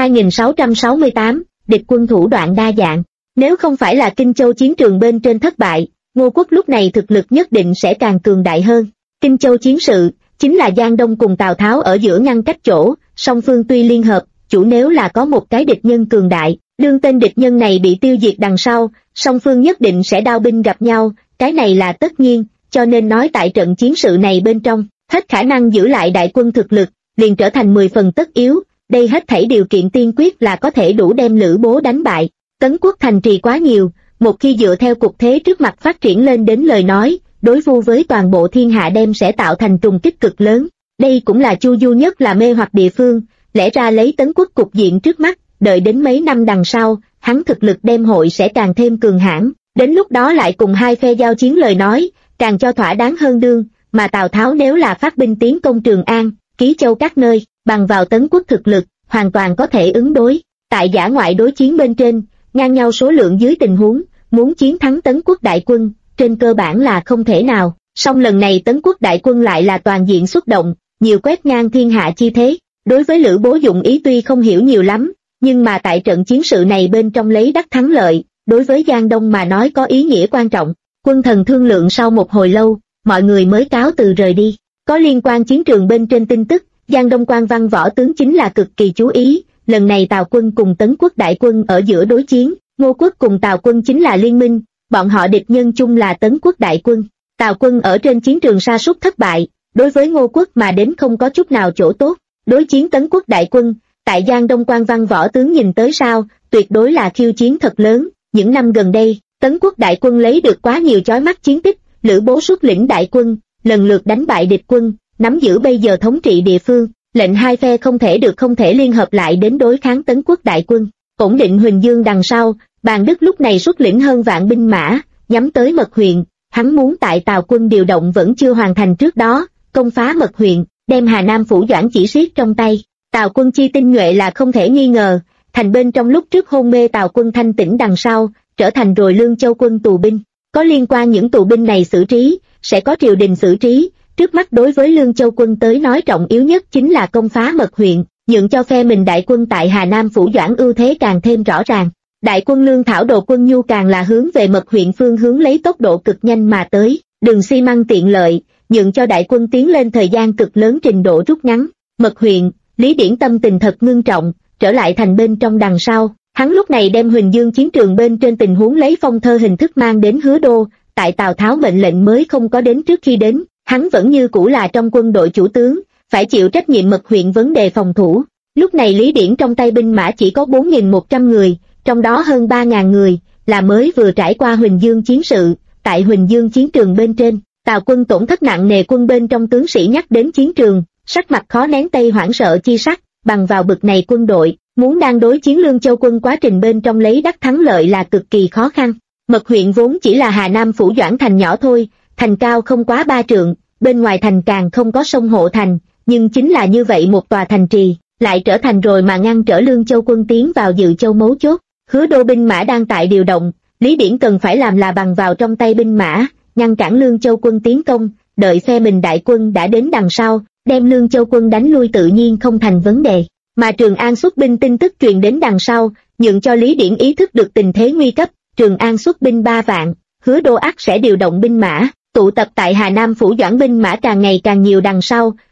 2668, địch quân thủ đoạn đa dạng. Nếu không phải là Kinh Châu chiến trường bên trên thất bại, Ngô quốc lúc này thực lực nhất định sẽ càng cường đại hơn. Kinh Châu chiến sự, chính là Giang Đông cùng Tào Tháo ở giữa ngăn cách chỗ, song phương tuy liên hợp, chủ nếu là có một cái địch nhân cường đại, đương tên địch nhân này bị tiêu diệt đằng sau, song phương nhất định sẽ đao binh gặp nhau, cái này là tất nhiên, cho nên nói tại trận chiến sự này bên trong, hết khả năng giữ lại đại quân thực lực, liền trở thành 10 phần tất yếu, đây hết thảy điều kiện tiên quyết là có thể đủ đem Lữ Bố đánh bại. Tấn quốc thành trì quá nhiều, một khi dựa theo cục thế trước mặt phát triển lên đến lời nói, đối vu với toàn bộ thiên hạ đem sẽ tạo thành trùng kích cực lớn. Đây cũng là Chu Du nhất là mê hoặc địa phương, lẽ ra lấy Tấn quốc cục diện trước mắt, đợi đến mấy năm đằng sau, hắn thực lực đem hội sẽ càng thêm cường hãn, đến lúc đó lại cùng hai phe giao chiến lời nói, càng cho thỏa đáng hơn đương, mà Tào Tháo nếu là phát binh tiến công Trường An, Ký Châu các nơi, bằng vào Tấn quốc thực lực, hoàn toàn có thể ứng đối. Tại dã ngoại đối chiến bên trên, ngang nhau số lượng dưới tình huống, muốn chiến thắng Tấn quốc đại quân, trên cơ bản là không thể nào. Song lần này Tấn quốc đại quân lại là toàn diện xuất động, nhiều quét ngang thiên hạ chi thế. Đối với Lữ Bố dụng ý tuy không hiểu nhiều lắm, nhưng mà tại trận chiến sự này bên trong lấy đắc thắng lợi, đối với Giang Đông mà nói có ý nghĩa quan trọng. Quân thần thương lượng sau một hồi lâu, mọi người mới cáo từ rời đi. Có liên quan chiến trường bên trên tin tức, Giang Đông quan văn võ tướng chính là cực kỳ chú ý, lần này Tào quân cùng Tấn quốc đại quân ở giữa đối chiến, Ngô quốc cùng Tào quân chính là liên minh, bọn họ địch nhân chung là Tấn quốc đại quân. Tào quân ở trên chiến trường sa sút thất bại, đối với Ngô quốc mà đến không có chút nào chỗ tốt. Đối chiến Tấn quốc đại quân, tại Giang Đông quan văn võ tướng nhìn tới sao, tuyệt đối là khiêu chiến thật lớn. Những năm gần đây, Tấn quốc đại quân lấy được quá nhiều chói mắt chiến tích, Lữ Bố xuất lĩnh đại quân, lần lượt đánh bại địch quân, nắm giữ bây giờ thống trị địa phương, lệnh hai phe không thể liên hợp lại đến đối kháng Tấn quốc đại quân. Ổn định Huỳnh Dương đằng sau, Bàn Đức lúc này xuất lĩnh hơn vạn binh mã, nhắm tới Mật huyện, hắn muốn tại Tào quân điều động vẫn chưa hoàn thành trước đó, công phá Mật huyện, đem Hà Nam phủ Doãn chỉ siết trong tay. Tào quân chi tinh nhuệ là không thể nghi ngờ, thành bên trong lúc trước hôn mê Tào quân thanh tỉnh đằng sau, trở thành rồi Lương Châu quân tù binh. Có liên quan những tù binh này xử trí, sẽ có triều đình xử trí, trước mắt đối với Lương Châu quân tới nói trọng yếu nhất chính là công phá Mật huyện, nhượng cho phe mình đại quân tại Hà Nam phủ Doãn ưu thế càng thêm rõ ràng. Đại quân Lương Thảo Đồ quân nhu càng là hướng về Mật huyện phương hướng lấy tốc độ cực nhanh mà tới, đường xi măng tiện lợi, nhượng cho đại quân tiến lên thời gian cực lớn trình độ rút ngắn. Mật huyện, Lý Điển tâm tình thật ngưng trọng, trở lại thành bên trong đằng sau, hắn lúc này đem Huỳnh Dương chiến trường bên trên tình huống lấy phong thơ hình thức mang đến Hứa Đô, tại Tào Tháo mệnh lệnh mới không có đến trước khi đến, hắn vẫn như cũ là trong quân đội chủ tướng, phải chịu trách nhiệm Mật huyện vấn đề phòng thủ. Lúc này Lý Điển trong tay binh mã chỉ có 4.100 người, trong đó hơn 3.000 người, là mới vừa trải qua Huỳnh Dương chiến sự, tại Huỳnh Dương chiến trường bên trên, Tào quân tổn thất nặng nề quân bên trong tướng sĩ nhắc đến chiến trường, sắc mặt khó nén tây hoảng sợ chi sắc, bằng vào bực này quân đội, muốn đang đối chiến Lương Châu quân quá trình bên trong lấy đắc thắng lợi là cực kỳ khó khăn. Mật huyện vốn chỉ là Hà Nam phủ Doãn thành nhỏ thôi, thành cao không quá 3 trượng, bên ngoài thành càng không có sông hộ thành, nhưng chính là như vậy một tòa thành trì, lại trở thành rồi mà ngăn trở Lương Châu quân tiến vào Dự Châu mấu chốt. Hứa Đô binh mã đang tại điều động, Lý Điển cần phải làm là bằng vào trong tay binh mã, ngăn cản Lương Châu quân tiến công, đợi phe mình đại quân đã đến đằng sau, đem Lương Châu quân đánh lui tự nhiên không thành vấn đề. Mà Trường An xuất binh tin tức truyền đến đằng sau, nhượng cho Lý Điển ý thức được tình thế nguy cấp, Trường An xuất binh 3 vạn, Hứa Đô ắt sẽ điều động binh mã, tụ tập tại Hà Nam phủ Doãn binh mã càng ngày càng nhiều đằng sau,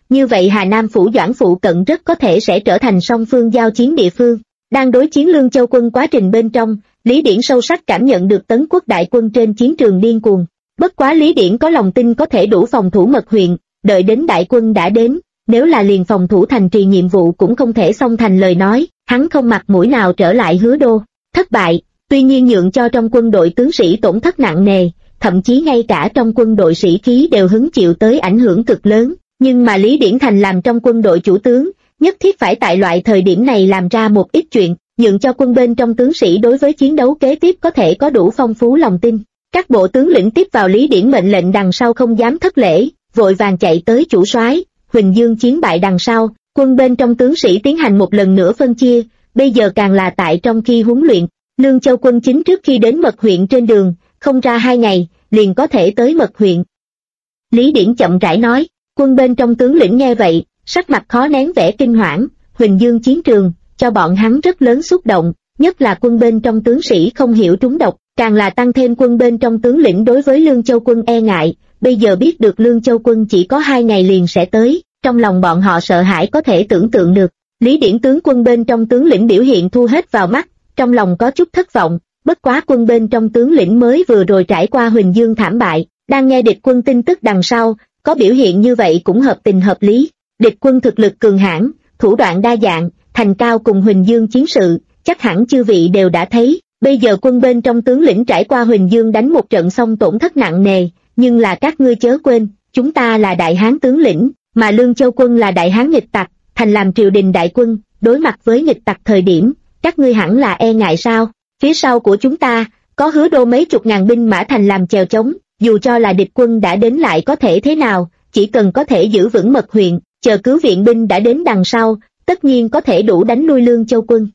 như vậy Hà Nam phủ Doãn phụ cận rất có thể sẽ trở thành song phương giao chiến địa phương. Đang đối chiến Lương Châu quân quá trình bên trong, Lý Điển sâu sắc cảm nhận được Tấn quốc đại quân trên chiến trường điên cuồng. Bất quá Lý Điển có lòng tin có thể đủ phòng thủ Mật huyện, đợi đến đại quân đã đến, nếu là liền phòng thủ thành trì nhiệm vụ cũng không thể xong thành lời nói, hắn không mặt mũi nào trở lại Hứa Đô. Thất bại, tuy nhiên nhượng cho trong quân đội tướng sĩ tổn thất nặng nề, thậm chí ngay cả trong quân đội sĩ khí đều hứng chịu tới ảnh hưởng cực lớn, nhưng mà Lý Điển Thành làm trong quân đội chủ tướng, nhất thiết phải tại loại thời điểm này làm ra một ít chuyện, nhượng cho quân bên trong tướng sĩ đối với chiến đấu kế tiếp có thể có đủ phong phú lòng tin. Các bộ tướng lĩnh tiếp vào Lý Điển mệnh lệnh đằng sau không dám thất lễ, vội vàng chạy tới chủ soái. Huỳnh Dương chiến bại đằng sau, quân bên trong tướng sĩ tiến hành một lần nữa phân chia, bây giờ càng là tại trong khi huấn luyện. Lương Châu quân chính trước khi đến Mật huyện trên đường, không ra 2 ngày, liền có thể tới Mật huyện. Lý Điển chậm rãi nói, quân bên trong tướng lĩnh nghe vậy, sắc mặt khó nén vẻ kinh hoảng. Huỳnh Dương chiến trường, cho bọn hắn rất lớn xúc động, nhất là quân bên trong tướng sĩ không hiểu trúng độc, càng là tăng thêm quân bên trong tướng lĩnh đối với Lương Châu quân e ngại, bây giờ biết được Lương Châu quân chỉ có 2 ngày liền sẽ tới, trong lòng bọn họ sợ hãi có thể tưởng tượng được. Lý Điển tướng quân bên trong tướng lĩnh biểu hiện thu hết vào mắt, trong lòng có chút thất vọng, bất quá quân bên trong tướng lĩnh mới vừa rồi trải qua Huỳnh Dương thảm bại, đang nghe địch quân tin tức đằng sau, có biểu hiện như vậy cũng hợp tình hợp lý. Địch quân thực lực cường hãn, thủ đoạn đa dạng, Thành Cao cùng Huỳnh Dương chiến sự, chắc hẳn chư vị đều đã thấy, bây giờ quân bên trong tướng lĩnh trải qua Huỳnh Dương đánh một trận xong tổn thất nặng nề, nhưng là các ngươi chớ quên, chúng ta là Đại Hán tướng lĩnh, mà Lương Châu quân là Đại Hán nghịch tặc, thành làm triều đình đại quân, đối mặt với nghịch tặc thời điểm, các ngươi hẳn là e ngại sao? Phía sau của chúng ta, có Hứa Đô mấy chục ngàn binh mã thành làm chèo chống, dù cho là địch quân đã đến lại có thể thế nào, chỉ cần có thể giữ vững Mật huyện, chờ cứu viện binh đã đến đằng sau, tất nhiên có thể đủ đánh lui Lương Châu quân.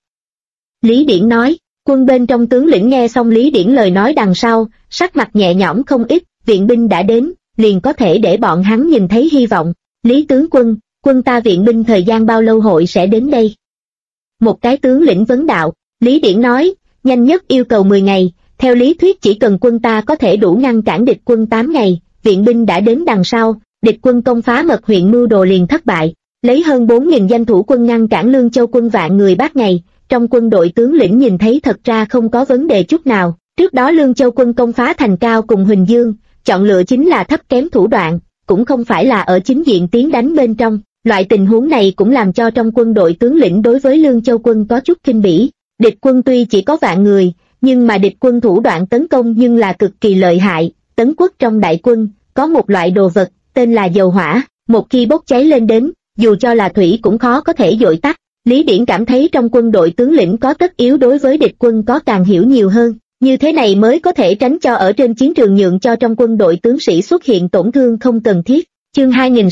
Lý Điển nói, quân bên trong tướng lĩnh nghe xong Lý Điển lời nói đằng sau, sắc mặt nhẹ nhõm không ít, viện binh đã đến, liền có thể để bọn hắn nhìn thấy hy vọng. Lý tướng quân, quân ta viện binh thời gian bao lâu hội sẽ đến đây? Một cái tướng lĩnh vấn đạo. Lý Điển nói, nhanh nhất yêu cầu 10 ngày, theo lý thuyết chỉ cần quân ta có thể đủ ngăn cản địch quân 8 ngày, viện binh đã đến đằng sau, địch quân công phá Mật huyện mưu đồ liền thất bại, lấy hơn 4.000 danh thủ quân ngăn cản Lương Châu quân vạn người bát ngày. Trong quân đội tướng lĩnh nhìn thấy thật ra không có vấn đề chút nào, trước đó Lương Châu quân công phá Thành Cao cùng Huỳnh Dương, chọn lựa chính là thấp kém thủ đoạn, cũng không phải là ở chính diện tiến đánh bên trong, loại tình huống này cũng làm cho trong quân đội tướng lĩnh đối với Lương Châu quân có chút khinh bỉ. Địch quân tuy chỉ có vạn người, nhưng mà địch quân thủ đoạn tấn công nhưng là cực kỳ lợi hại. Tấn quốc trong đại quân, có một loại đồ vật, tên là dầu hỏa, một khi bốc cháy lên đến, dù cho là thủy cũng khó có thể dội tắt. Lý Điển cảm thấy trong quân đội tướng lĩnh có tất yếu đối với địch quân có càng hiểu nhiều hơn, như thế này mới có thể tránh cho ở trên chiến trường nhượng cho trong quân đội tướng sĩ xuất hiện tổn thương không cần thiết. Chương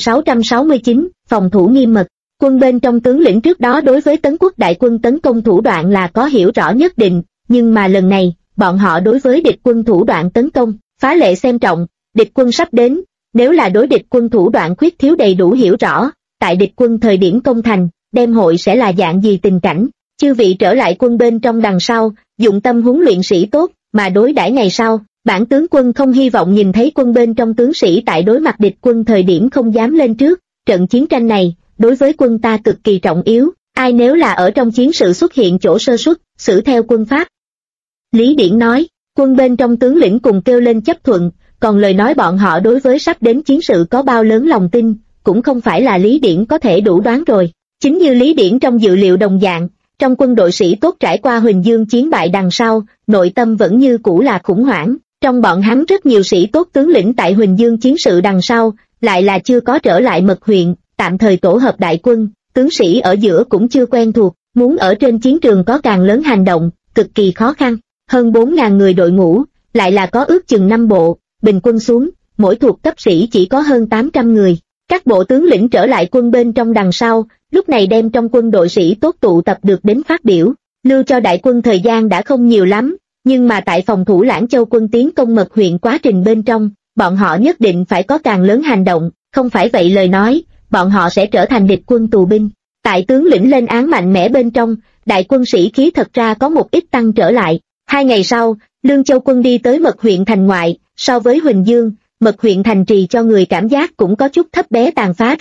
2669, phòng thủ nghiêm mật. Quân bên trong tướng lĩnh trước đó đối với Tấn quốc đại quân tấn công thủ đoạn là có hiểu rõ nhất định, nhưng mà lần này, bọn họ đối với địch quân thủ đoạn tấn công, phá lệ xem trọng, địch quân sắp đến, nếu là đối địch quân thủ đoạn khuyết thiếu đầy đủ hiểu rõ, tại địch quân thời điểm công thành, đem hội sẽ là dạng gì tình cảnh. Chư vị trở lại quân bên trong đằng sau, dụng tâm huấn luyện sĩ tốt, mà đối đãi ngày sau, bản tướng quân không hy vọng nhìn thấy quân bên trong tướng sĩ tại đối mặt địch quân thời điểm không dám lên trước. Trận chiến tranh này, đối với quân ta cực kỳ trọng yếu, ai nếu là ở trong chiến sự xuất hiện chỗ sơ suất, xử theo quân pháp. Lý Điển nói, quân bên trong tướng lĩnh cùng kêu lên chấp thuận, còn lời nói bọn họ đối với sắp đến chiến sự có bao lớn lòng tin, cũng không phải là Lý Điển có thể đủ đoán rồi. Chính như Lý Điển trong dự liệu đồng dạng, trong quân đội sĩ tốt trải qua Huỳnh Dương chiến bại đằng sau, nội tâm vẫn như cũ là khủng hoảng. Trong bọn hắn rất nhiều sĩ tốt tướng lĩnh tại Huỳnh Dương chiến sự đằng sau, lại là chưa có trở lại Mật huyện, tạm thời tổ hợp đại quân, tướng sĩ ở giữa cũng chưa quen thuộc, muốn ở trên chiến trường có càng lớn hành động, cực kỳ khó khăn. Hơn 4.000 người đội ngũ, lại là có ước chừng 5 bộ, bình quân xuống, mỗi thuộc cấp sĩ chỉ có hơn 800 người. Các bộ tướng lĩnh trở lại quân bên trong đằng sau, lúc này đem trong quân đội sĩ tốt tụ tập được đến phát biểu, lưu cho đại quân thời gian đã không nhiều lắm, nhưng mà tại phòng thủ Lãng Châu quân tiến công Mật huyện quá trình bên trong, bọn họ nhất định phải có càng lớn hành động, không phải vậy lời nói, bọn họ sẽ trở thành địch quân tù binh. Tại tướng lĩnh lên án mạnh mẽ bên trong, đại quân sĩ khí thật ra có một ít tăng trở lại. 2 ngày sau, Lương Châu quân đi tới Mật huyện thành ngoại, so với Huỳnh Dương, Mật huyện thành trì cho người cảm giác cũng có chút thấp bé tàn phá rồi.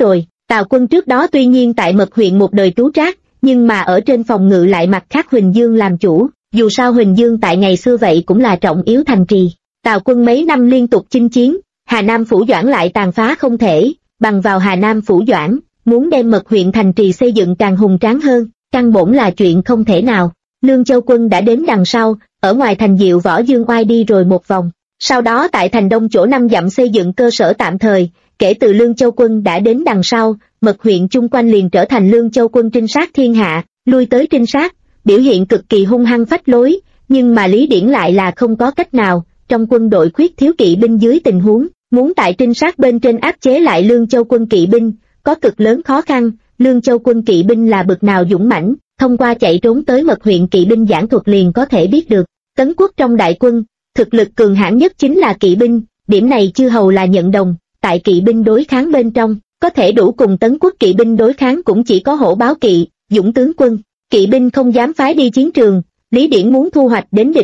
Tào Quân trước đó tuy nhiên tại Mật huyện một đời trú trác, nhưng mà ở trên phòng ngự lại mặt khác Huỳnh Dương làm chủ, dù sao Huỳnh Dương tại ngày xưa vậy cũng là trọng yếu thành trì. Tào Quân mấy năm liên tục chinh chiến, Hà Nam Phủ Doãn lại tàn phá không thể, bằng vào Hà Nam Phủ Doãn, muốn đem Mật huyện thành trì xây dựng càng hùng tráng hơn, căn bổn là chuyện không thể nào. Lương Châu Quân đã đến đằng sau, ở ngoài thành Diệu Võ Dương Oai đi rồi một vòng, sau đó tại thành Đông chỗ 5 dặm xây dựng cơ sở tạm thời. Kể từ Lương Châu Quân đã đến đằng sau, Mật huyện chung quanh liền trở thành Lương Châu Quân trinh sát thiên hạ, lui tới trinh sát, biểu hiện cực kỳ hung hăng phách lối, nhưng mà Lý Điển lại là không có cách nào, trong quân đội khuyết thiếu kỵ binh dưới tình huống, muốn tại trinh sát bên trên áp chế lại Lương Châu Quân kỵ binh, có cực lớn khó khăn. Lương Châu Quân kỵ binh là bực nào dũng mãnh, thông qua chạy trốn tới Mật huyện kỵ binh giảng thuật liền có thể biết được. Tấn Quốc trong đại quân, thực lực cường hãn nhất chính là kỵ binh, điểm này chư hầu là nhận đồng. Tại kỵ binh đối kháng bên trong, có thể đủ cùng Tấn Quốc kỵ binh đối kháng cũng chỉ có Hổ Báo Kỵ, Dũng tướng quân. Kỵ binh không dám phái đi chiến trường, Lý Điển muốn thu hoạch đến địch